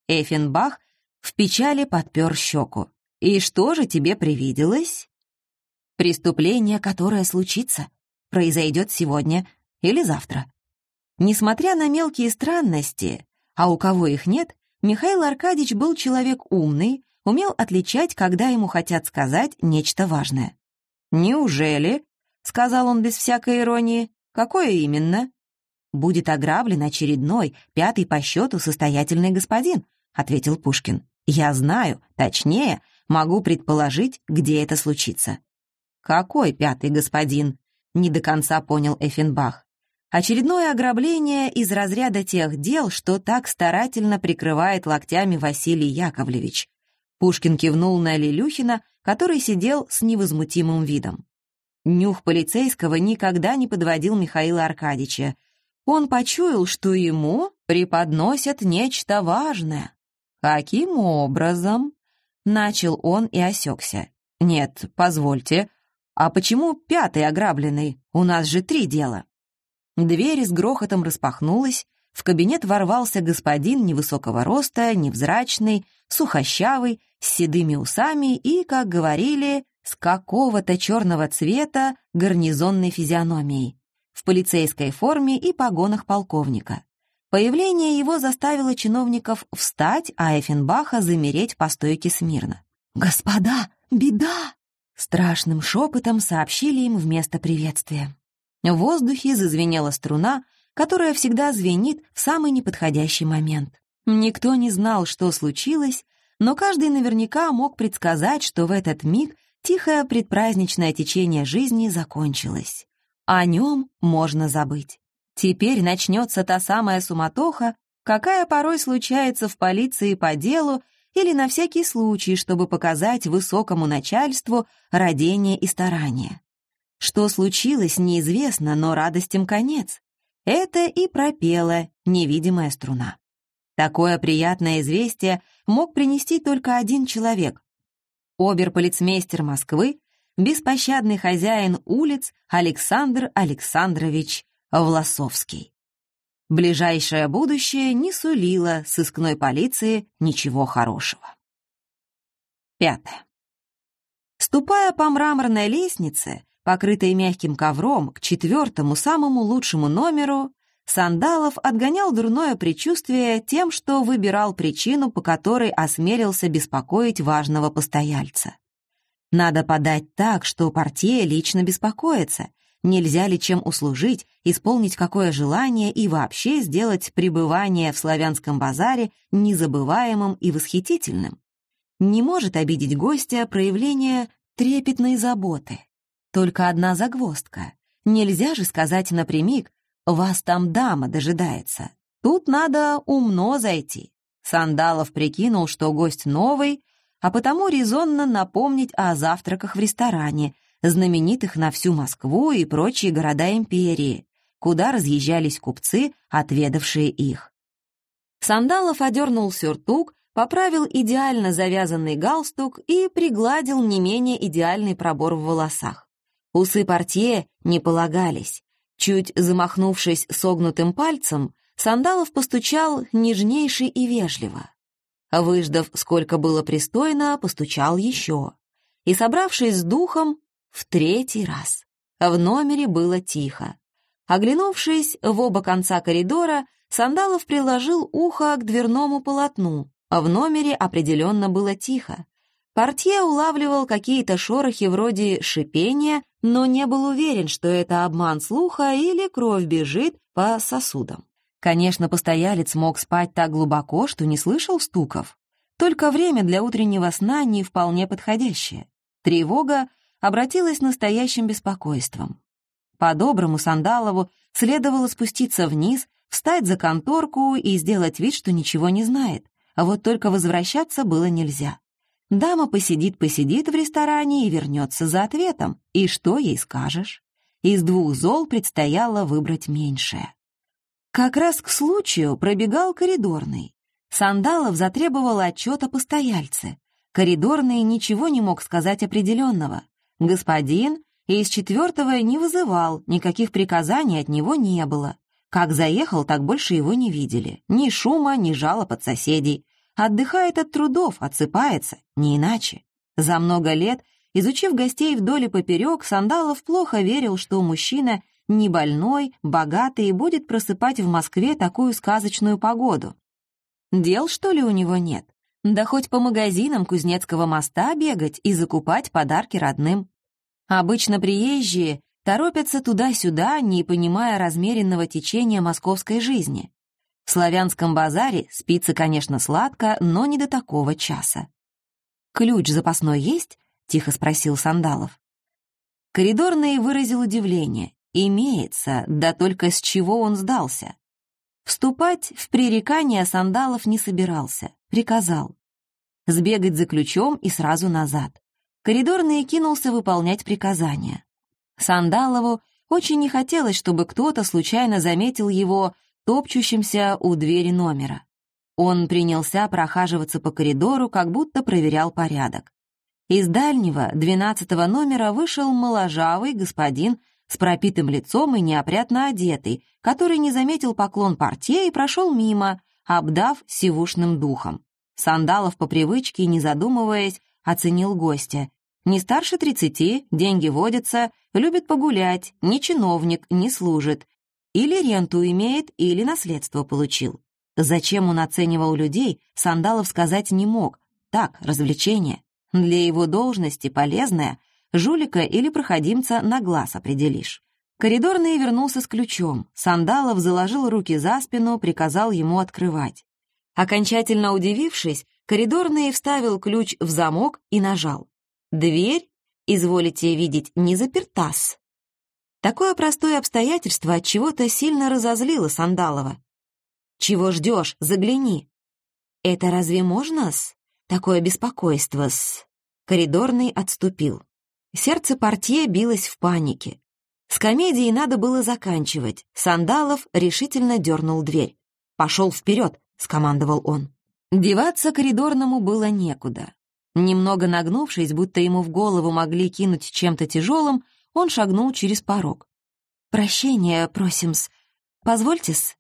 Эффенбах в печали подпер щеку. «И что же тебе привиделось?» «Преступление, которое случится, произойдет сегодня или завтра». Несмотря на мелкие странности, а у кого их нет, Михаил Аркадьевич был человек умный, умел отличать, когда ему хотят сказать нечто важное. «Неужели?» — сказал он без всякой иронии. «Какое именно?» «Будет ограблен очередной, пятый по счету состоятельный господин», — ответил Пушкин. «Я знаю, точнее, могу предположить, где это случится». «Какой пятый господин?» — не до конца понял Эффенбах. Очередное ограбление из разряда тех дел, что так старательно прикрывает локтями Василий Яковлевич. Пушкин кивнул на Лелюхина, который сидел с невозмутимым видом. Нюх полицейского никогда не подводил Михаила Аркадьевича. Он почуял, что ему преподносят нечто важное. «Каким образом?» — начал он и осекся. «Нет, позвольте. А почему пятый ограбленный? У нас же три дела». Дверь с грохотом распахнулась, в кабинет ворвался господин невысокого роста, невзрачный, сухощавый, с седыми усами и, как говорили, с какого-то черного цвета гарнизонной физиономией, в полицейской форме и погонах полковника. Появление его заставило чиновников встать, а Эффенбаха замереть по стойке смирно. «Господа, беда!» — страшным шепотом сообщили им вместо приветствия. В воздухе зазвенела струна, которая всегда звенит в самый неподходящий момент. Никто не знал, что случилось, но каждый наверняка мог предсказать, что в этот миг тихое предпраздничное течение жизни закончилось. О нем можно забыть. Теперь начнется та самая суматоха, какая порой случается в полиции по делу или на всякий случай, чтобы показать высокому начальству радение и старание. Что случилось, неизвестно, но радостям конец. Это и пропела невидимая струна. Такое приятное известие мог принести только один человек. Обер-полицмейстер Москвы, беспощадный хозяин улиц Александр Александрович Власовский. Ближайшее будущее не сулило сыскной полиции ничего хорошего. Пятое. Ступая по мраморной лестнице, покрытой мягким ковром, к четвертому, самому лучшему номеру, Сандалов отгонял дурное предчувствие тем, что выбирал причину, по которой осмелился беспокоить важного постояльца. Надо подать так, что портье лично беспокоится, нельзя ли чем услужить, исполнить какое желание и вообще сделать пребывание в славянском базаре незабываемым и восхитительным. Не может обидеть гостя проявление трепетной заботы. Только одна загвоздка. Нельзя же сказать напрямик: «Вас там дама дожидается». Тут надо умно зайти. Сандалов прикинул, что гость новый, а потому резонно напомнить о завтраках в ресторане, знаменитых на всю Москву и прочие города империи, куда разъезжались купцы, отведавшие их. Сандалов одернул сюртук, поправил идеально завязанный галстук и пригладил не менее идеальный пробор в волосах. Усы портье не полагались. Чуть замахнувшись согнутым пальцем, Сандалов постучал нежнейше и вежливо. Выждав, сколько было пристойно, постучал еще. И, собравшись с духом, в третий раз. В номере было тихо. Оглянувшись в оба конца коридора, Сандалов приложил ухо к дверному полотну, а в номере определенно было тихо. Портье улавливал какие-то шорохи вроде шипения, но не был уверен, что это обман слуха или кровь бежит по сосудам. Конечно, постоялец мог спать так глубоко, что не слышал стуков. Только время для утреннего сна не вполне подходящее. Тревога обратилась настоящим беспокойством. По-доброму Сандалову следовало спуститься вниз, встать за конторку и сделать вид, что ничего не знает, а вот только возвращаться было нельзя. Дама посидит-посидит в ресторане и вернется за ответом. И что ей скажешь? Из двух зол предстояло выбрать меньшее. Как раз к случаю пробегал коридорный. Сандалов затребовал отчет о постояльце. Коридорный ничего не мог сказать определенного. Господин из четвертого не вызывал, никаких приказаний от него не было. Как заехал, так больше его не видели. Ни шума, ни жалоб от соседей. Отдыхает от трудов, отсыпается, не иначе. За много лет, изучив гостей вдоль и поперек, Сандалов плохо верил, что мужчина не больной, богатый и будет просыпать в Москве такую сказочную погоду. Дел, что ли, у него нет? Да хоть по магазинам Кузнецкого моста бегать и закупать подарки родным. Обычно приезжие торопятся туда-сюда, не понимая размеренного течения московской жизни. В Славянском базаре спится, конечно, сладко, но не до такого часа. «Ключ запасной есть?» — тихо спросил Сандалов. Коридорный выразил удивление. Имеется, да только с чего он сдался. Вступать в пререкание Сандалов не собирался, приказал. Сбегать за ключом и сразу назад. Коридорный кинулся выполнять приказания. Сандалову очень не хотелось, чтобы кто-то случайно заметил его топчущимся у двери номера. Он принялся прохаживаться по коридору, как будто проверял порядок. Из дальнего, двенадцатого номера вышел моложавый господин с пропитым лицом и неопрятно одетый, который не заметил поклон портье и прошел мимо, обдав сивушным духом. Сандалов по привычке, не задумываясь, оценил гостя. Не старше тридцати, деньги водятся, любит погулять, не чиновник, не служит. Или ренту имеет, или наследство получил. Зачем он оценивал людей, Сандалов сказать не мог. Так, развлечение. Для его должности полезное, жулика или проходимца на глаз определишь. Коридорный вернулся с ключом. Сандалов заложил руки за спину, приказал ему открывать. Окончательно удивившись, коридорный вставил ключ в замок и нажал. Дверь, изволите видеть, не заперта-с. Такое простое обстоятельство от чего-то сильно разозлило Сандалова. «Чего ждешь? Загляни!» «Это разве можно-с? Такое беспокойство-с?» Коридорный отступил. Сердце портье билось в панике. С комедией надо было заканчивать. Сандалов решительно дернул дверь. «Пошел вперед!» — скомандовал он. Деваться коридорному было некуда. Немного нагнувшись, будто ему в голову могли кинуть чем-то тяжелым, он шагнул через порог. «Прощения просим-с. Позвольте-с».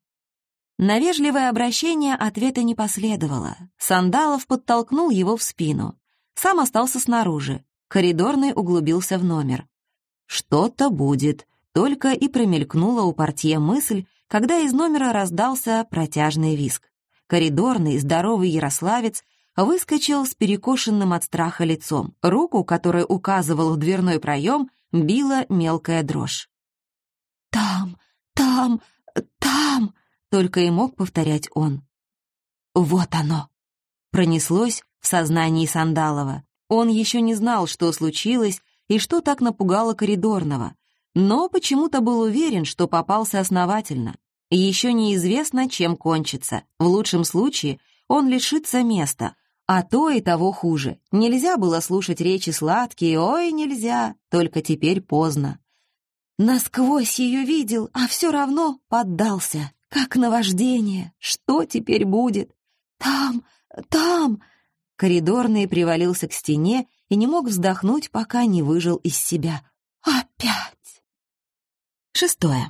На вежливое обращение ответа не последовало. Сандалов подтолкнул его в спину. Сам остался снаружи. Коридорный углубился в номер. «Что-то будет», — только и промелькнула у портье мысль, когда из номера раздался протяжный визг. Коридорный, здоровый ярославец, выскочил с перекошенным от страха лицом. Руку, которая указывала в дверной проем, била мелкая дрожь. «Там, там, там!» — только и мог повторять он. «Вот оно!» — пронеслось в сознании Сандалова. Он еще не знал, что случилось и что так напугало коридорного, но почему-то был уверен, что попался основательно. Еще неизвестно, чем кончится. В лучшем случае он лишится места, а то и того хуже. Нельзя было слушать речи сладкие, ой, нельзя, только теперь поздно. Насквозь ее видел, а все равно поддался, как наваждение. Что теперь будет? Там, там... Коридорный привалился к стене и не мог вздохнуть, пока не выжил из себя. Опять! Шестое.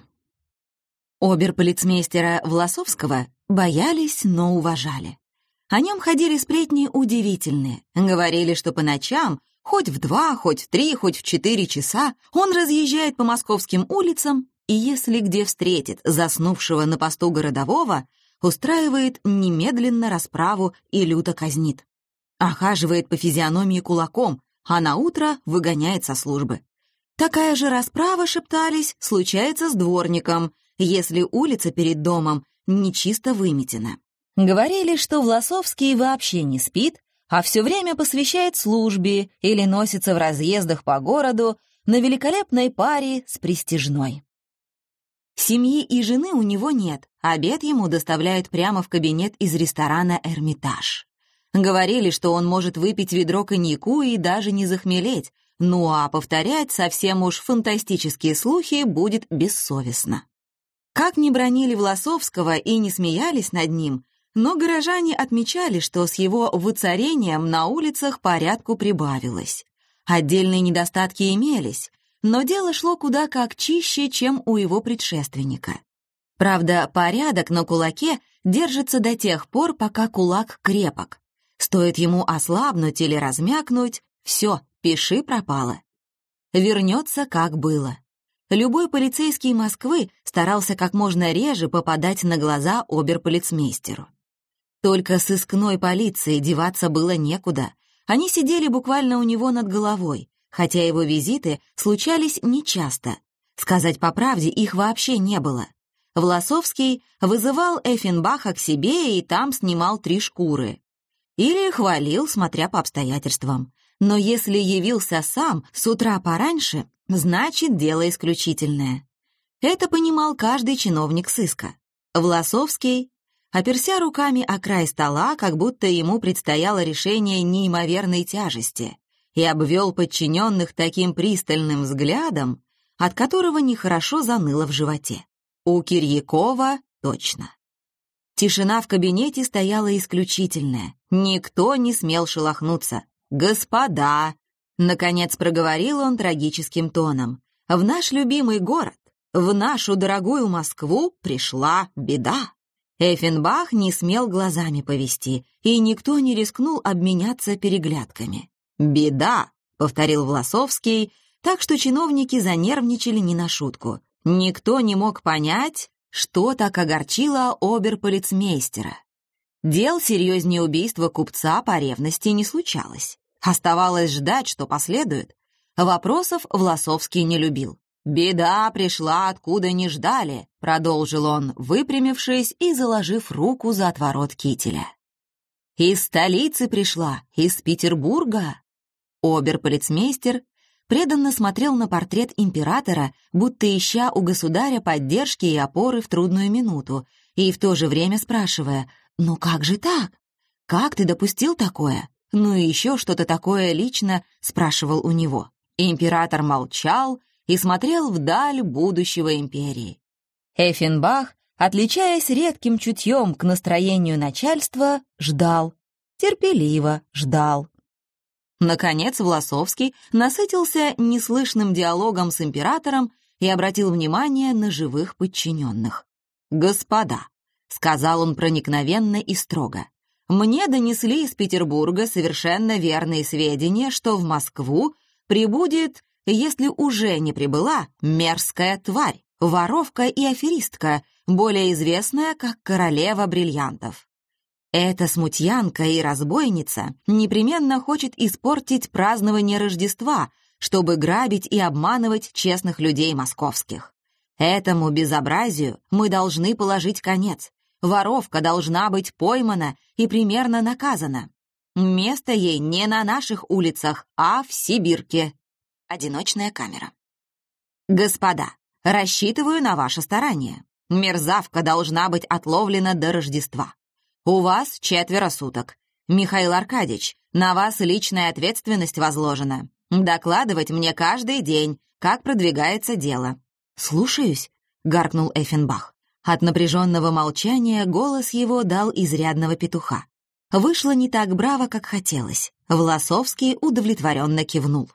Оберполицмейстера Власовского боялись, но уважали. О нем ходили сплетни удивительные. Говорили, что по ночам, хоть в два, хоть в три, хоть в четыре часа, он разъезжает по московским улицам и, если где встретит заснувшего на посту городового, устраивает немедленно расправу и люто казнит. Охаживает по физиономии кулаком, а наутро выгоняет со службы. Такая же расправа, шептались, случается с дворником, если улица перед домом нечисто выметена. Говорили, что Власовский вообще не спит, а все время посвящает службе или носится в разъездах по городу на великолепной паре с престижной. Семьи и жены у него нет, обед ему доставляют прямо в кабинет из ресторана «Эрмитаж». Говорили, что он может выпить ведро коньяку и даже не захмелеть, ну а повторять совсем уж фантастические слухи будет бессовестно. Как ни бранили Власовского и не смеялись над ним, но горожане отмечали, что с его воцарением на улицах порядку прибавилось. Отдельные недостатки имелись, но дело шло куда как чище, чем у его предшественника. Правда, порядок на кулаке держится до тех пор, пока кулак крепок. Стоит ему ослабнуть или размякнуть, все, пиши пропало. Вернется, как было. Любой полицейский Москвы старался как можно реже попадать на глаза оберполицмейстеру. Только сыскной полиции деваться было некуда. Они сидели буквально у него над головой, хотя его визиты случались нечасто. Сказать по правде, их вообще не было. Власовский вызывал Эффенбаха к себе и там снимал три шкуры. Или хвалил, смотря по обстоятельствам. Но если явился сам с утра пораньше, значит, дело исключительное. Это понимал каждый чиновник сыска. Власовский, оперся руками о край стола, как будто ему предстояло решение неимоверной тяжести, и обвел подчиненных таким пристальным взглядом, от которого нехорошо заныло в животе. У Кирьякова точно. Тишина в кабинете стояла исключительная. Никто не смел шелохнуться. «Господа!» — наконец проговорил он трагическим тоном. «В наш любимый город, в нашу дорогую Москву пришла беда». Эффенбах не смел глазами повести, и никто не рискнул обменяться переглядками. «Беда!» — повторил Власовский, так что чиновники занервничали не на шутку. Никто не мог понять, что так огорчило оберполицмейстера. Дел серьезнее убийства купца по ревности не случалось. Оставалось ждать, что последует. Вопросов Власовский не любил. «Беда пришла, откуда не ждали», — продолжил он, выпрямившись и заложив руку за отворот кителя. «Из столицы пришла, из Петербурга». Оберполицмейстер преданно смотрел на портрет императора, будто ища у государя поддержки и опоры в трудную минуту, и в то же время спрашивая: «Ну как же так? Как ты допустил такое?» Ну и еще что-то такое лично спрашивал у него. Император молчал и смотрел вдаль будущего империи. Эффенбах, отличаясь редким чутьем к настроению начальства, ждал, терпеливо ждал. Наконец Власовский насытился неслышным диалогом с императором и обратил внимание на живых подчиненных. «Господа», — сказал он проникновенно и строго, «мне донесли из Петербурга совершенно верные сведения, что в Москву прибудет, если уже не прибыла, мерзкая тварь, воровка и аферистка, более известная как королева бриллиантов. Эта смутьянка и разбойница непременно хочет испортить празднование Рождества, чтобы грабить и обманывать честных людей московских. Этому безобразию мы должны положить конец. Воровка должна быть поймана и примерно наказана. Место ей не на наших улицах, а в Сибирке». Одиночная камера. «Господа, рассчитываю на ваше старание. Мерзавка должна быть отловлена до Рождества. У вас четверо суток. Михаил Аркадьевич, на вас личная ответственность возложена. Докладывать мне каждый день, как продвигается дело». «Слушаюсь», — гаркнул Эффенбах. От напряженного молчания голос его дал изрядного петуха. Вышло не так браво, как хотелось. Власовский удовлетворенно кивнул.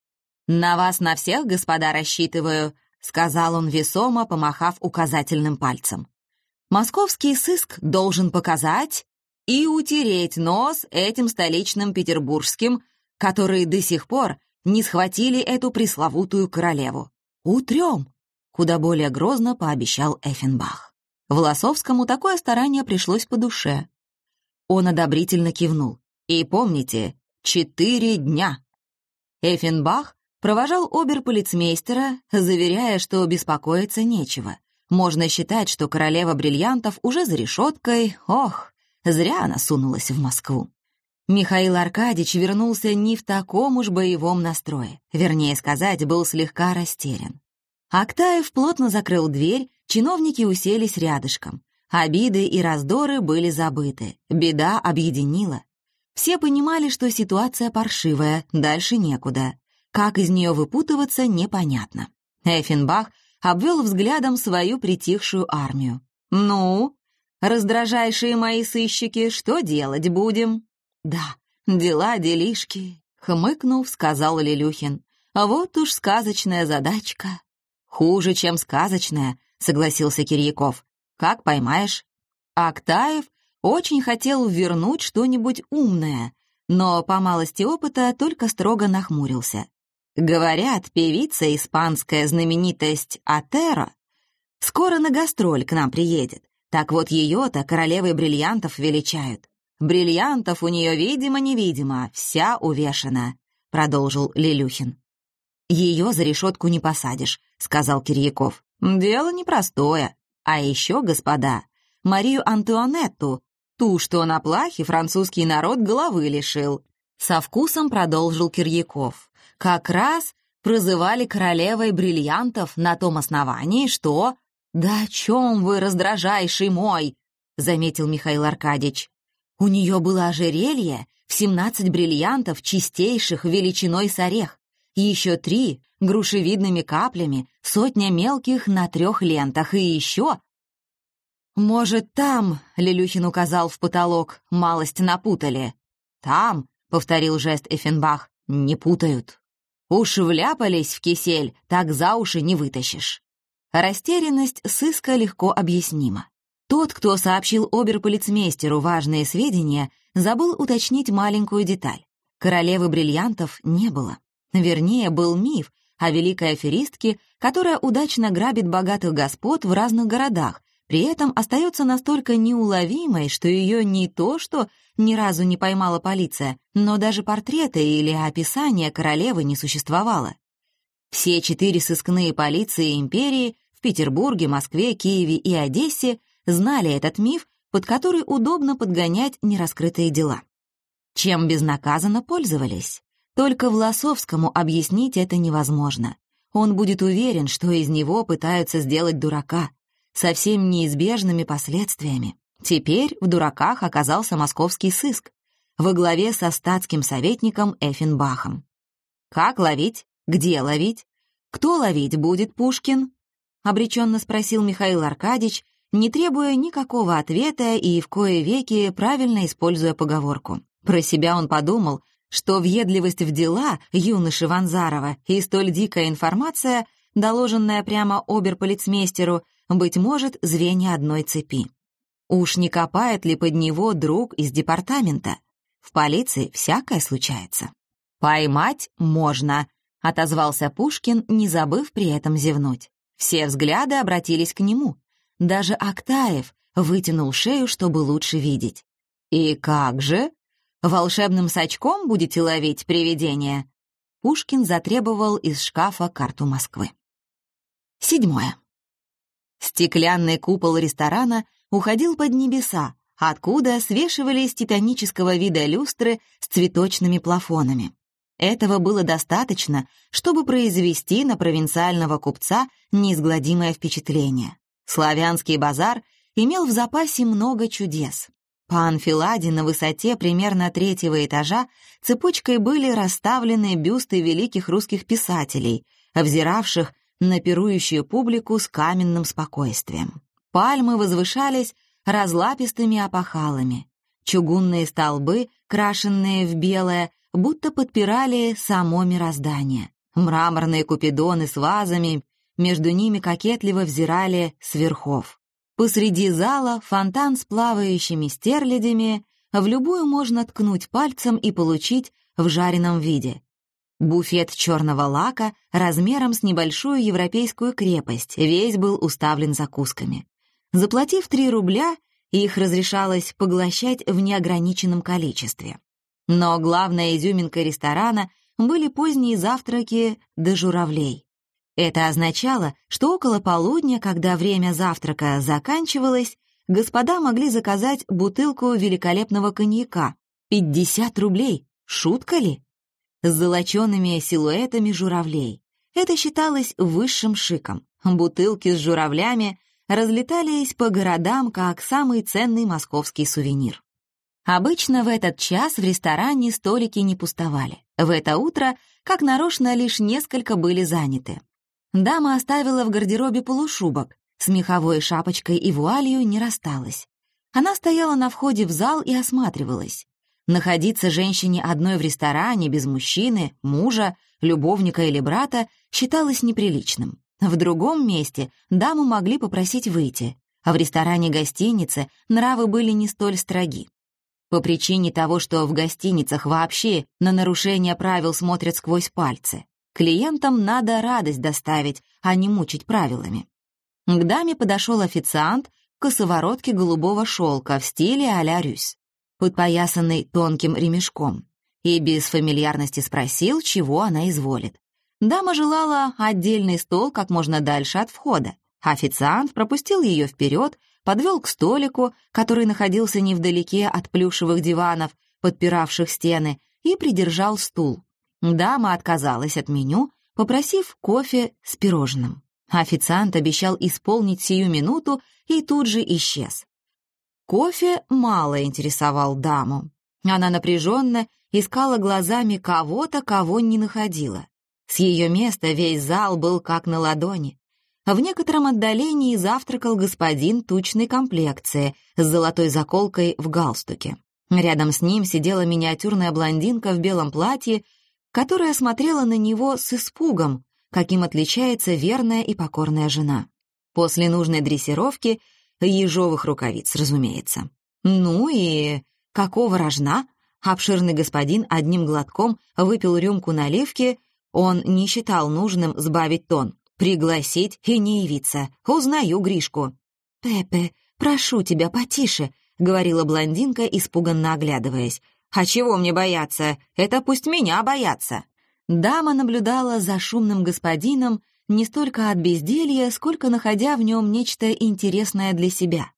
«На вас на всех, господа, рассчитываю», — сказал он весомо, помахав указательным пальцем. «Московский сыск должен показать и утереть нос этим столичным петербургским, которые до сих пор не схватили эту пресловутую королеву. Утрем!» — куда более грозно пообещал Эффенбах. Власовскому такое старание пришлось по душе. Он одобрительно кивнул. «И помните, четыре дня!» Эффенбах провожал оберполицмейстера, заверяя, что беспокоиться нечего. Можно считать, что королева бриллиантов уже за решеткой. Ох, зря она сунулась в Москву. Михаил Аркадьевич вернулся не в таком уж боевом настрое. Вернее сказать, был слегка растерян. Актаев плотно закрыл дверь, чиновники уселись рядышком. Обиды и раздоры были забыты, беда объединила. Все понимали, что ситуация паршивая, дальше некуда. Как из нее выпутываться, непонятно. Эффенбах обвел взглядом свою притихшую армию. «Ну, раздражайшие мои сыщики, что делать будем?» «Да, дела-делишки», — хмыкнув, сказал Лелюхин. «Вот уж сказочная задачка». «Хуже, чем сказочная», — согласился Кирьяков. Как поймаешь». Актаев очень хотел вернуть что-нибудь умное, но по малости опыта только строго нахмурился. «Говорят, певица испанская знаменитость Атеро скоро на гастроль к нам приедет. Так вот ее-то королевой бриллиантов величают. Бриллиантов у нее видимо-невидимо, вся увешана», — продолжил Лелюхин. «Ее за решетку не посадишь», — сказал Кирьяков. «Дело непростое. А еще, господа, Марию Антуанетту, ту, что на плахе французский народ головы лишил», — со вкусом продолжил Кирьяков. «Как раз прозывали королевой бриллиантов на том основании, что...» «Да о чем вы, раздражайший мой?» — заметил Михаил Аркадьевич. «У нее было ожерелье в семнадцать бриллиантов чистейших величиной с орех, и еще три грушевидными каплями, сотня мелких на трех лентах, и еще...» «Может, там, — Лелюхин указал в потолок, — малость напутали?» «Там, — повторил жест Эффенбах, — не путают. Уж вляпались в кисель, так за уши не вытащишь». Растерянность сыска легко объяснима. Тот, кто сообщил оберполицмейстеру важные сведения, забыл уточнить маленькую деталь. Королевы бриллиантов не было. Вернее, был миф о великой аферистке, которая удачно грабит богатых господ в разных городах, при этом остается настолько неуловимой, что ее не то что ни разу не поймала полиция, но даже портрета или описания королевы не существовало. Все четыре сыскные полиции империи в Петербурге, Москве, Киеве и Одессе знали этот миф, под который удобно подгонять нераскрытые дела. Чем безнаказанно пользовались? Только Власовскому объяснить это невозможно. Он будет уверен, что из него пытаются сделать дурака, со всеми неизбежными последствиями. Теперь в дураках оказался московский сыск, во главе со статским советником Эффенбахом. Как ловить? Где ловить? Кто ловить будет, Пушкин? Обреченно спросил Михаил Аркадьевич, не требуя никакого ответа и в кои веки правильно используя поговорку. Про себя он подумал, что въедливость в дела юноши Ванзарова и столь дикая информация, доложенная прямо оберполицмейстеру, быть может, звенья одной цепи. Уж не копает ли под него друг из департамента? В полиции всякое случается. «Поймать можно», — отозвался Пушкин, не забыв при этом зевнуть. Все взгляды обратились к нему. Даже Актаев вытянул шею, чтобы лучше видеть. «И как же? Волшебным сачком будете ловить привидения?» Пушкин затребовал из шкафа карту Москвы. Седьмое. Стеклянный купол ресторана уходил под небеса, откуда свешивались титанического вида люстры с цветочными плафонами. Этого было достаточно, чтобы произвести на провинциального купца неизгладимое впечатление. Славянский базар имел в запасе много чудес. По анфиладе на высоте примерно третьего этажа цепочкой были расставлены бюсты великих русских писателей, взиравших на пирующую публику с каменным спокойствием. Пальмы возвышались разлапистыми опахалами. Чугунные столбы, крашенные в белое, будто подпирали само мироздание. Мраморные купидоны с вазами между ними кокетливо взирали с верхов. Посреди зала фонтан с плавающими стерлядями, в любую можно ткнуть пальцем и получить в жареном виде. Буфет черного лака размером с небольшую европейскую крепость весь был уставлен закусками. Заплатив три рубля, их разрешалось поглощать в неограниченном количестве. Но главной изюминкой ресторана были поздние завтраки до журавлей. Это означало, что около полудня, когда время завтрака заканчивалось, господа могли заказать бутылку великолепного коньяка. пятьдесят рублей! Шутка ли? С золочеными силуэтами журавлей. Это считалось высшим шиком. Бутылки с журавлями разлетались по городам как самый ценный московский сувенир. Обычно в этот час в ресторане столики не пустовали. В это утро, как нарочно, лишь несколько были заняты. Дама оставила в гардеробе полушубок, с меховой шапочкой и вуалью не рассталась. Она стояла на входе в зал и осматривалась. Находиться женщине одной в ресторане без мужчины, мужа, любовника или брата считалось неприличным. В другом месте даму могли попросить выйти. а в ресторане гостиницы нравы были не столь строги. По причине того, что в гостиницах вообще на нарушение правил смотрят сквозь пальцы. Клиентам надо радость доставить, а не мучить правилами. К даме подошел официант в косоворотке голубого шелка в стиле а-ля Рюс, подпоясанный тонким ремешком, и без фамильярности спросил, чего она изволит. Дама желала отдельный стол как можно дальше от входа. Официант пропустил ее вперед, подвел к столику, который находился невдалеке от плюшевых диванов, подпиравших стены, и придержал стул. Дама отказалась от меню, попросив кофе с пирожным. Официант обещал исполнить сию минуту и тут же исчез. Кофе мало интересовал даму. Она напряженно искала глазами кого-то, кого не находила. С ее места весь зал был как на ладони. В некотором отдалении завтракал господин тучной комплекции с золотой заколкой в галстуке. Рядом с ним сидела миниатюрная блондинка в белом платье, которая смотрела на него с испугом, каким отличается верная и покорная жена. После нужной дрессировки, ежовых рукавиц, разумеется. Ну и какого рожна? Обширный господин одним глотком выпил рюмку наливки. Он не считал нужным сбавить тон. «Пригласить и не явиться. Узнаю Гришку». «Пепе, прошу тебя, потише», — говорила блондинка, испуганно оглядываясь. «А чего мне бояться? Это пусть меня боятся». Дама наблюдала за шумным господином не столько от безделья, сколько находя в нем нечто интересное для себя.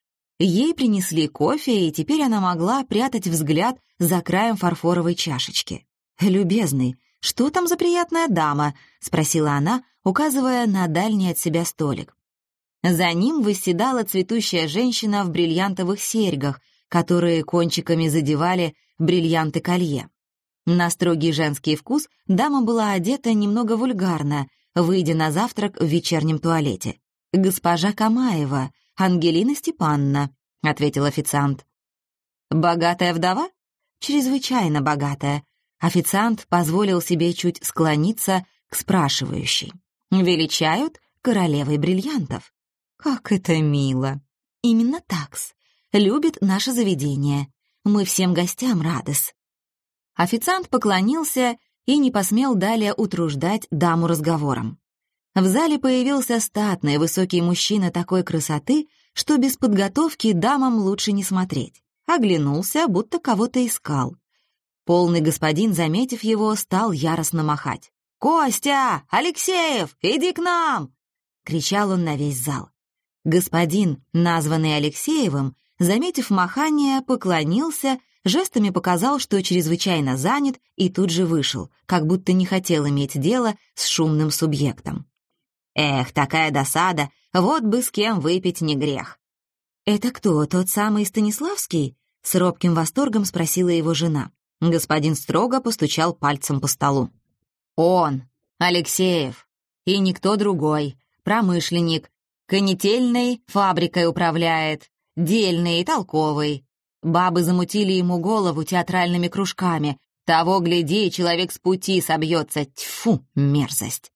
Ей принесли кофе, и теперь она могла прятать взгляд за краем фарфоровой чашечки. «Любезный, что там за приятная дама?» — спросила она, указывая на дальний от себя столик. За ним восседала цветущая женщина в бриллиантовых серьгах, которые кончиками задевали бриллианты колье. На строгий женский вкус дама была одета немного вульгарно, выйдя на завтрак в вечернем туалете. «Госпожа Камаева, Ангелина Степановна», — ответил официант. «Богатая вдова?» «Чрезвычайно богатая». Официант позволил себе чуть склониться к спрашивающей. «Величают королевой бриллиантов». «Как это мило!» «Именно так-с. Любит наше заведение. Мы всем гостям рады-с». Официант поклонился и не посмел далее утруждать даму разговором. В зале появился статный высокий мужчина такой красоты, что без подготовки дамам лучше не смотреть. Оглянулся, будто кого-то искал. Полный господин, заметив его, стал яростно махать. «Костя! Алексеев! Иди к нам!» — кричал он на весь зал. Господин, названный Алексеевым, заметив махание, поклонился, жестами показал, что чрезвычайно занят, и тут же вышел, как будто не хотел иметь дело с шумным субъектом. «Эх, такая досада! Вот бы с кем выпить не грех!» «Это кто, тот самый Станиславский?» — с робким восторгом спросила его жена. Господин строго постучал пальцем по столу. «Он, Алексеев, и никто другой, промышленник, конетельной фабрикой управляет, дельный и толковый. Бабы замутили ему голову театральными кружками. Того, гляди, человек с пути собьется. Тьфу, мерзость!»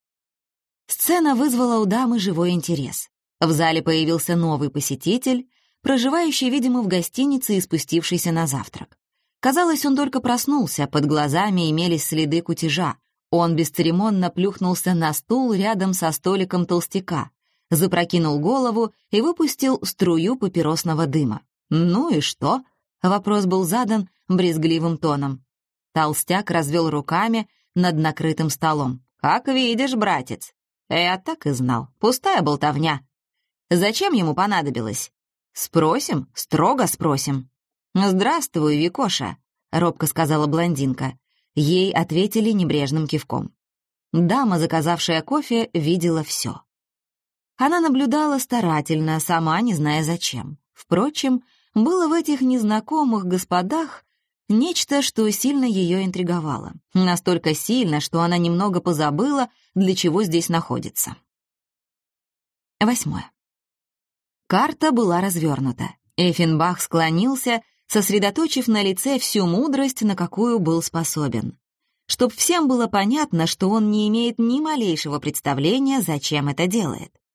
Сцена вызвала у дамы живой интерес. В зале появился новый посетитель, проживающий, видимо, в гостинице и спустившийся на завтрак. Казалось, он только проснулся, под глазами имелись следы кутежа. Он бесцеремонно плюхнулся на стул рядом со столиком толстяка, запрокинул голову и выпустил струю папиросного дыма. «Ну и что?» — вопрос был задан брезгливым тоном. Толстяк развел руками над накрытым столом. «Как видишь, братец, я так и знал. Пустая болтовня. Зачем ему понадобилось? Спросим, строго спросим». «Здравствуй, Викоша», — робко сказала блондинка. Ей ответили небрежным кивком. Дама, заказавшая кофе, видела все. Она наблюдала старательно, сама не зная зачем. Впрочем, было в этих незнакомых господах нечто, что сильно ее интриговало. Настолько сильно, что она немного позабыла, для чего здесь находится. Восьмое. Карта была развернута. Эффенбах склонился, сосредоточив на лице всю мудрость, на какую был способен. Чтоб всем было понятно, что он не имеет ни малейшего представления, зачем это делает.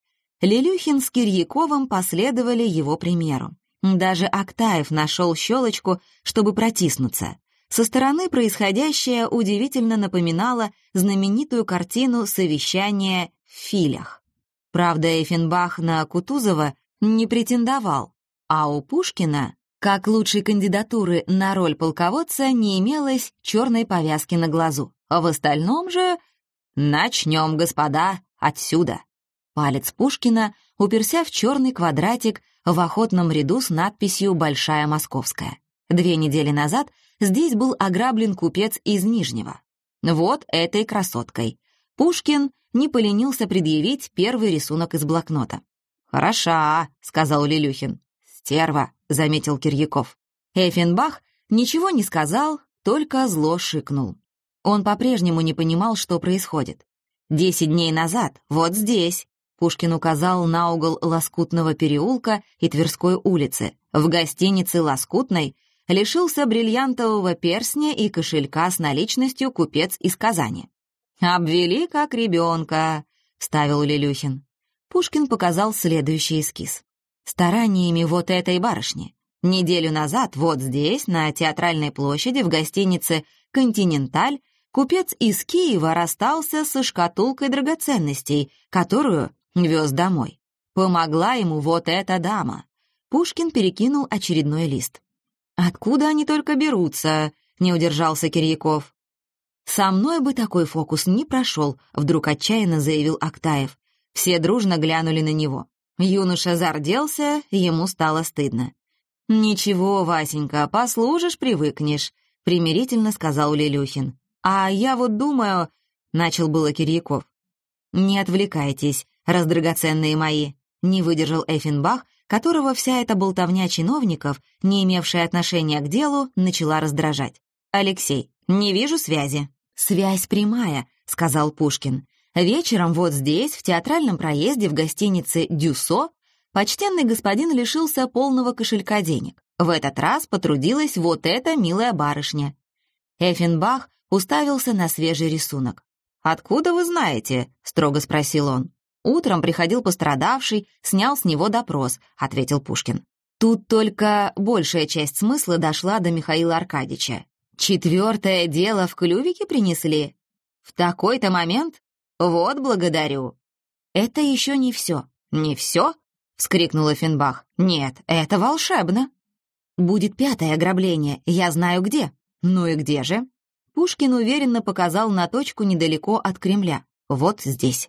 Лелюхин с Кирьяковым последовали его примеру. Даже Актаев нашел щелочку, чтобы протиснуться. Со стороны происходящее удивительно напоминало знаменитую картину «Совещание в филях». Правда, Эффенбах на Кутузова не претендовал, а у Пушкина, как лучшей кандидатуры на роль полководца, не имелось черной повязки на глазу. А в остальном же «начнем, господа, отсюда». Палец Пушкина уперся в черный квадратик в охотном ряду с надписью «Большая Московская». Две недели назад здесь был ограблен купец из Нижнего. Вот этой красоткой. Пушкин не поленился предъявить первый рисунок из блокнота. «Хороша», — сказал Лелюхин. «Стерва», — заметил Кирьяков. Эффенбах ничего не сказал, только зло шикнул. Он по-прежнему не понимал, что происходит. «Десять дней назад, вот здесь», — Пушкин указал на угол Лоскутного переулка и Тверской улицы, в гостинице «Лоскутной» лишился бриллиантового перстня и кошелька с наличностью купец из Казани. «Обвели как ребенка», — вставил Лелюхин. Пушкин показал следующий эскиз. Стараниями вот этой барышни. Неделю назад вот здесь, на Театральной площади, в гостинице «Континенталь», купец из Киева расстался со шкатулкой драгоценностей, которую вез домой. Помогла ему вот эта дама. Пушкин перекинул очередной лист. «Откуда они только берутся?» — не удержался Кирьяков. «Со мной бы такой фокус не прошел», — вдруг отчаянно заявил Актаев. Все дружно глянули на него. Юноша зарделся, ему стало стыдно. «Ничего, Васенька, послужишь, привыкнешь», — примирительно сказал Лелюхин. «А я вот думаю...» — начал было Кирьяков. «Не отвлекайтесь, раздрагоценные мои», — не выдержал Эффенбах, которого вся эта болтовня чиновников, не имевшая отношения к делу, начала раздражать. «Алексей, не вижу связи». «Связь прямая», — сказал Пушкин. «Вечером вот здесь, в театральном проезде в гостинице «Дюссо», почтенный господин лишился полного кошелька денег. В этот раз потрудилась вот эта милая барышня». Эффенбах уставился на свежий рисунок. «Откуда вы знаете?» — строго спросил он. «Утром приходил пострадавший, снял с него допрос», — ответил Пушкин. Тут только большая часть смысла дошла до Михаила Аркадьевича. «Четвертое дело в клювике принесли? В такой-то момент? Вот благодарю». «Это еще не все». «Не все?» — вскрикнул Эффенбах. «Нет, это волшебно». «Будет пятое ограбление, я знаю где». «Ну и где же?» Пушкин уверенно показал на точку недалеко от Кремля. «Вот здесь».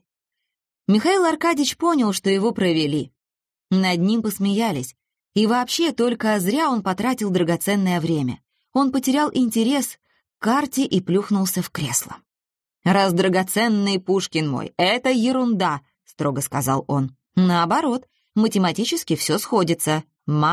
Михаил Аркадьевич понял, что его провели. Над ним посмеялись. И вообще только зря он потратил драгоценное время. Он потерял интерес к карте и плюхнулся в кресло. «Раз драгоценный Пушкин мой, это ерунда», — строго сказал он. «Наоборот, математически все сходится».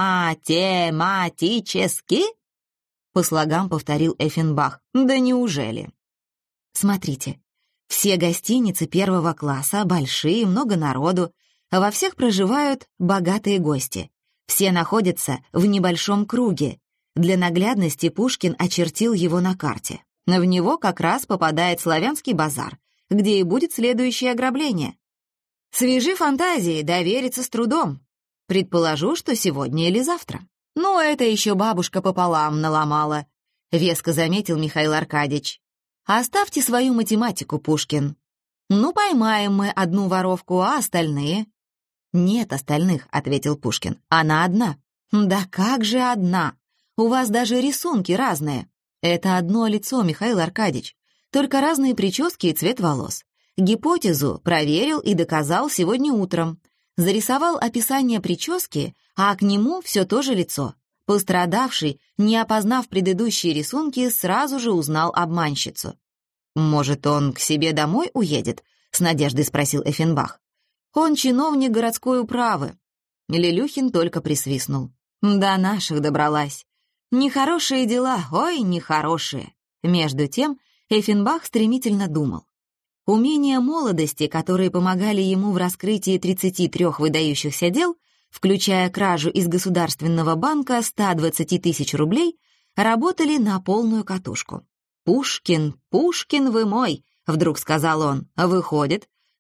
«Математически?» — по слогам повторил Эффенбах. «Да неужели?» «Смотрите. Все гостиницы первого класса, большие, много народу. Во всех проживают богатые гости. Все находятся в небольшом круге. Для наглядности Пушкин очертил его на карте. В него как раз попадает Славянский базар, где и будет следующее ограбление. Свежи фантазии, довериться с трудом. Предположу, что сегодня или завтра. Ну, это еще бабушка пополам наломала», — веско заметил Михаил Аркадьевич. «Оставьте свою математику, Пушкин. Ну, поймаем мы одну воровку, а остальные?» «Нет остальных», — ответил Пушкин. «Она одна». «Да как же одна? У вас даже рисунки разные». «Это одно лицо, Михаил Аркадьевич, только разные прически и цвет волос. Гипотезу проверил и доказал сегодня утром. Зарисовал описание прически, а к нему все то же лицо. Пострадавший, не опознав предыдущие рисунки, сразу же узнал обманщицу». «Может, он к себе домой уедет?» — с надеждой спросил Эффенбах. «Он чиновник городской управы». Лелюхин только присвистнул. «До наших добралась. Нехорошие дела, ой, нехорошие». Между тем Эффенбах стремительно думал. Умения молодости, которые помогали ему в раскрытии тридцати трёх выдающихся дел, включая кражу из Государственного банка ста двадцати тысяч рублей, работали на полную катушку. «Пушкин, Пушкин вы мой!» — вдруг сказал он. «Выходит,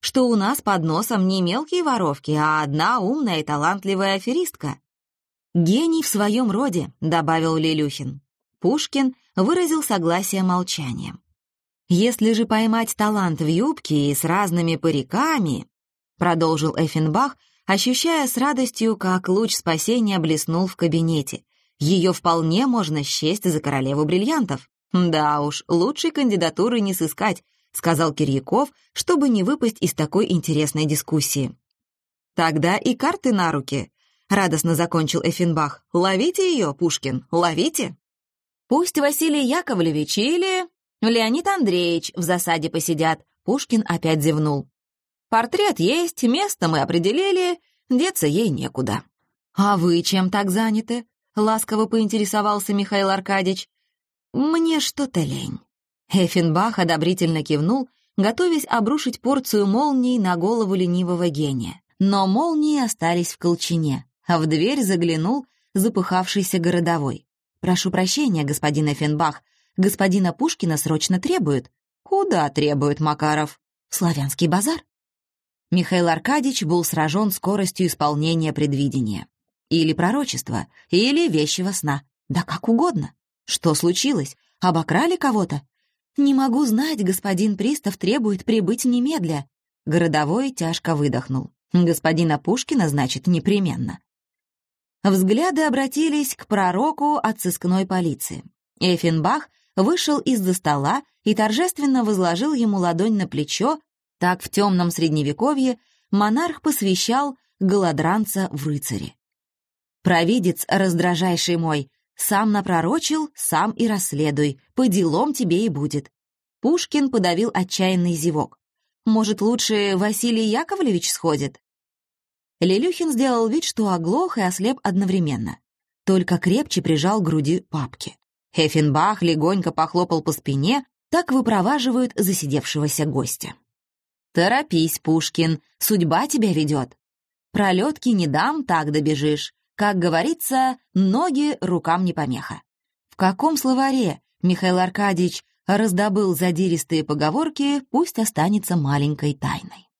что у нас под носом не мелкие воровки, а одна умная и талантливая аферистка». «Гений в своем роде», — добавил Лелюхин. Пушкин выразил согласие молчанием. «Если же поймать талант в юбке и с разными париками», — продолжил Эффенбах, ощущая с радостью, как луч спасения блеснул в кабинете, «ее вполне можно счесть за королеву бриллиантов». «Да уж, лучшей кандидатуры не сыскать», — сказал Кирьяков, чтобы не выпасть из такой интересной дискуссии. «Тогда и карты на руки», — радостно закончил Эффенбах. «Ловите ее, Пушкин, ловите!» «Пусть Василий Яковлевич или Леонид Андреевич в засаде посидят», — Пушкин опять зевнул. «Портрет есть, место мы определили, деться ей некуда». «А вы чем так заняты?» — ласково поинтересовался Михаил Аркадьевич. «Мне что-то лень». Эффенбах одобрительно кивнул, готовясь обрушить порцию молний на голову ленивого гения. Но молнии остались в колчине, а в дверь заглянул запыхавшийся городовой. «Прошу прощения, господин Эффенбах, господина Пушкина срочно требуют». «Куда требуют, Макаров?» «Славянский базар». Михаил Аркадьевич был сражен скоростью исполнения предвидения. Или пророчества, или вещего сна. Да как угодно. Что случилось? Обокрали кого-то? «Не могу знать, господин пристав требует прибыть немедля». Городовой тяжко выдохнул. «Господина Пушкина, значит, непременно». Взгляды обратились к пророку от сыскной полиции. Эффенбах вышел из-за стола и торжественно возложил ему ладонь на плечо. Так в темном средневековье монарх посвящал голодранца в рыцари. «Провидец, раздражайший мой, сам напророчил, сам и расследуй, по делам тебе и будет». Пушкин подавил отчаянный зевок. «Может, лучше Василий Яковлевич сходит?» Лелюхин сделал вид, что оглох и ослеп одновременно. Только крепче прижал к груди папки. Эффенбах легонько похлопал по спине, так выпроваживают засидевшегося гостя. «Торопись, Пушкин, судьба тебя ведет. Пролетки не дам, так добежишь. Как говорится, ноги рукам не помеха». В каком словаре Михаил Аркадьевич раздобыл задиристые поговорки, пусть останется маленькой тайной.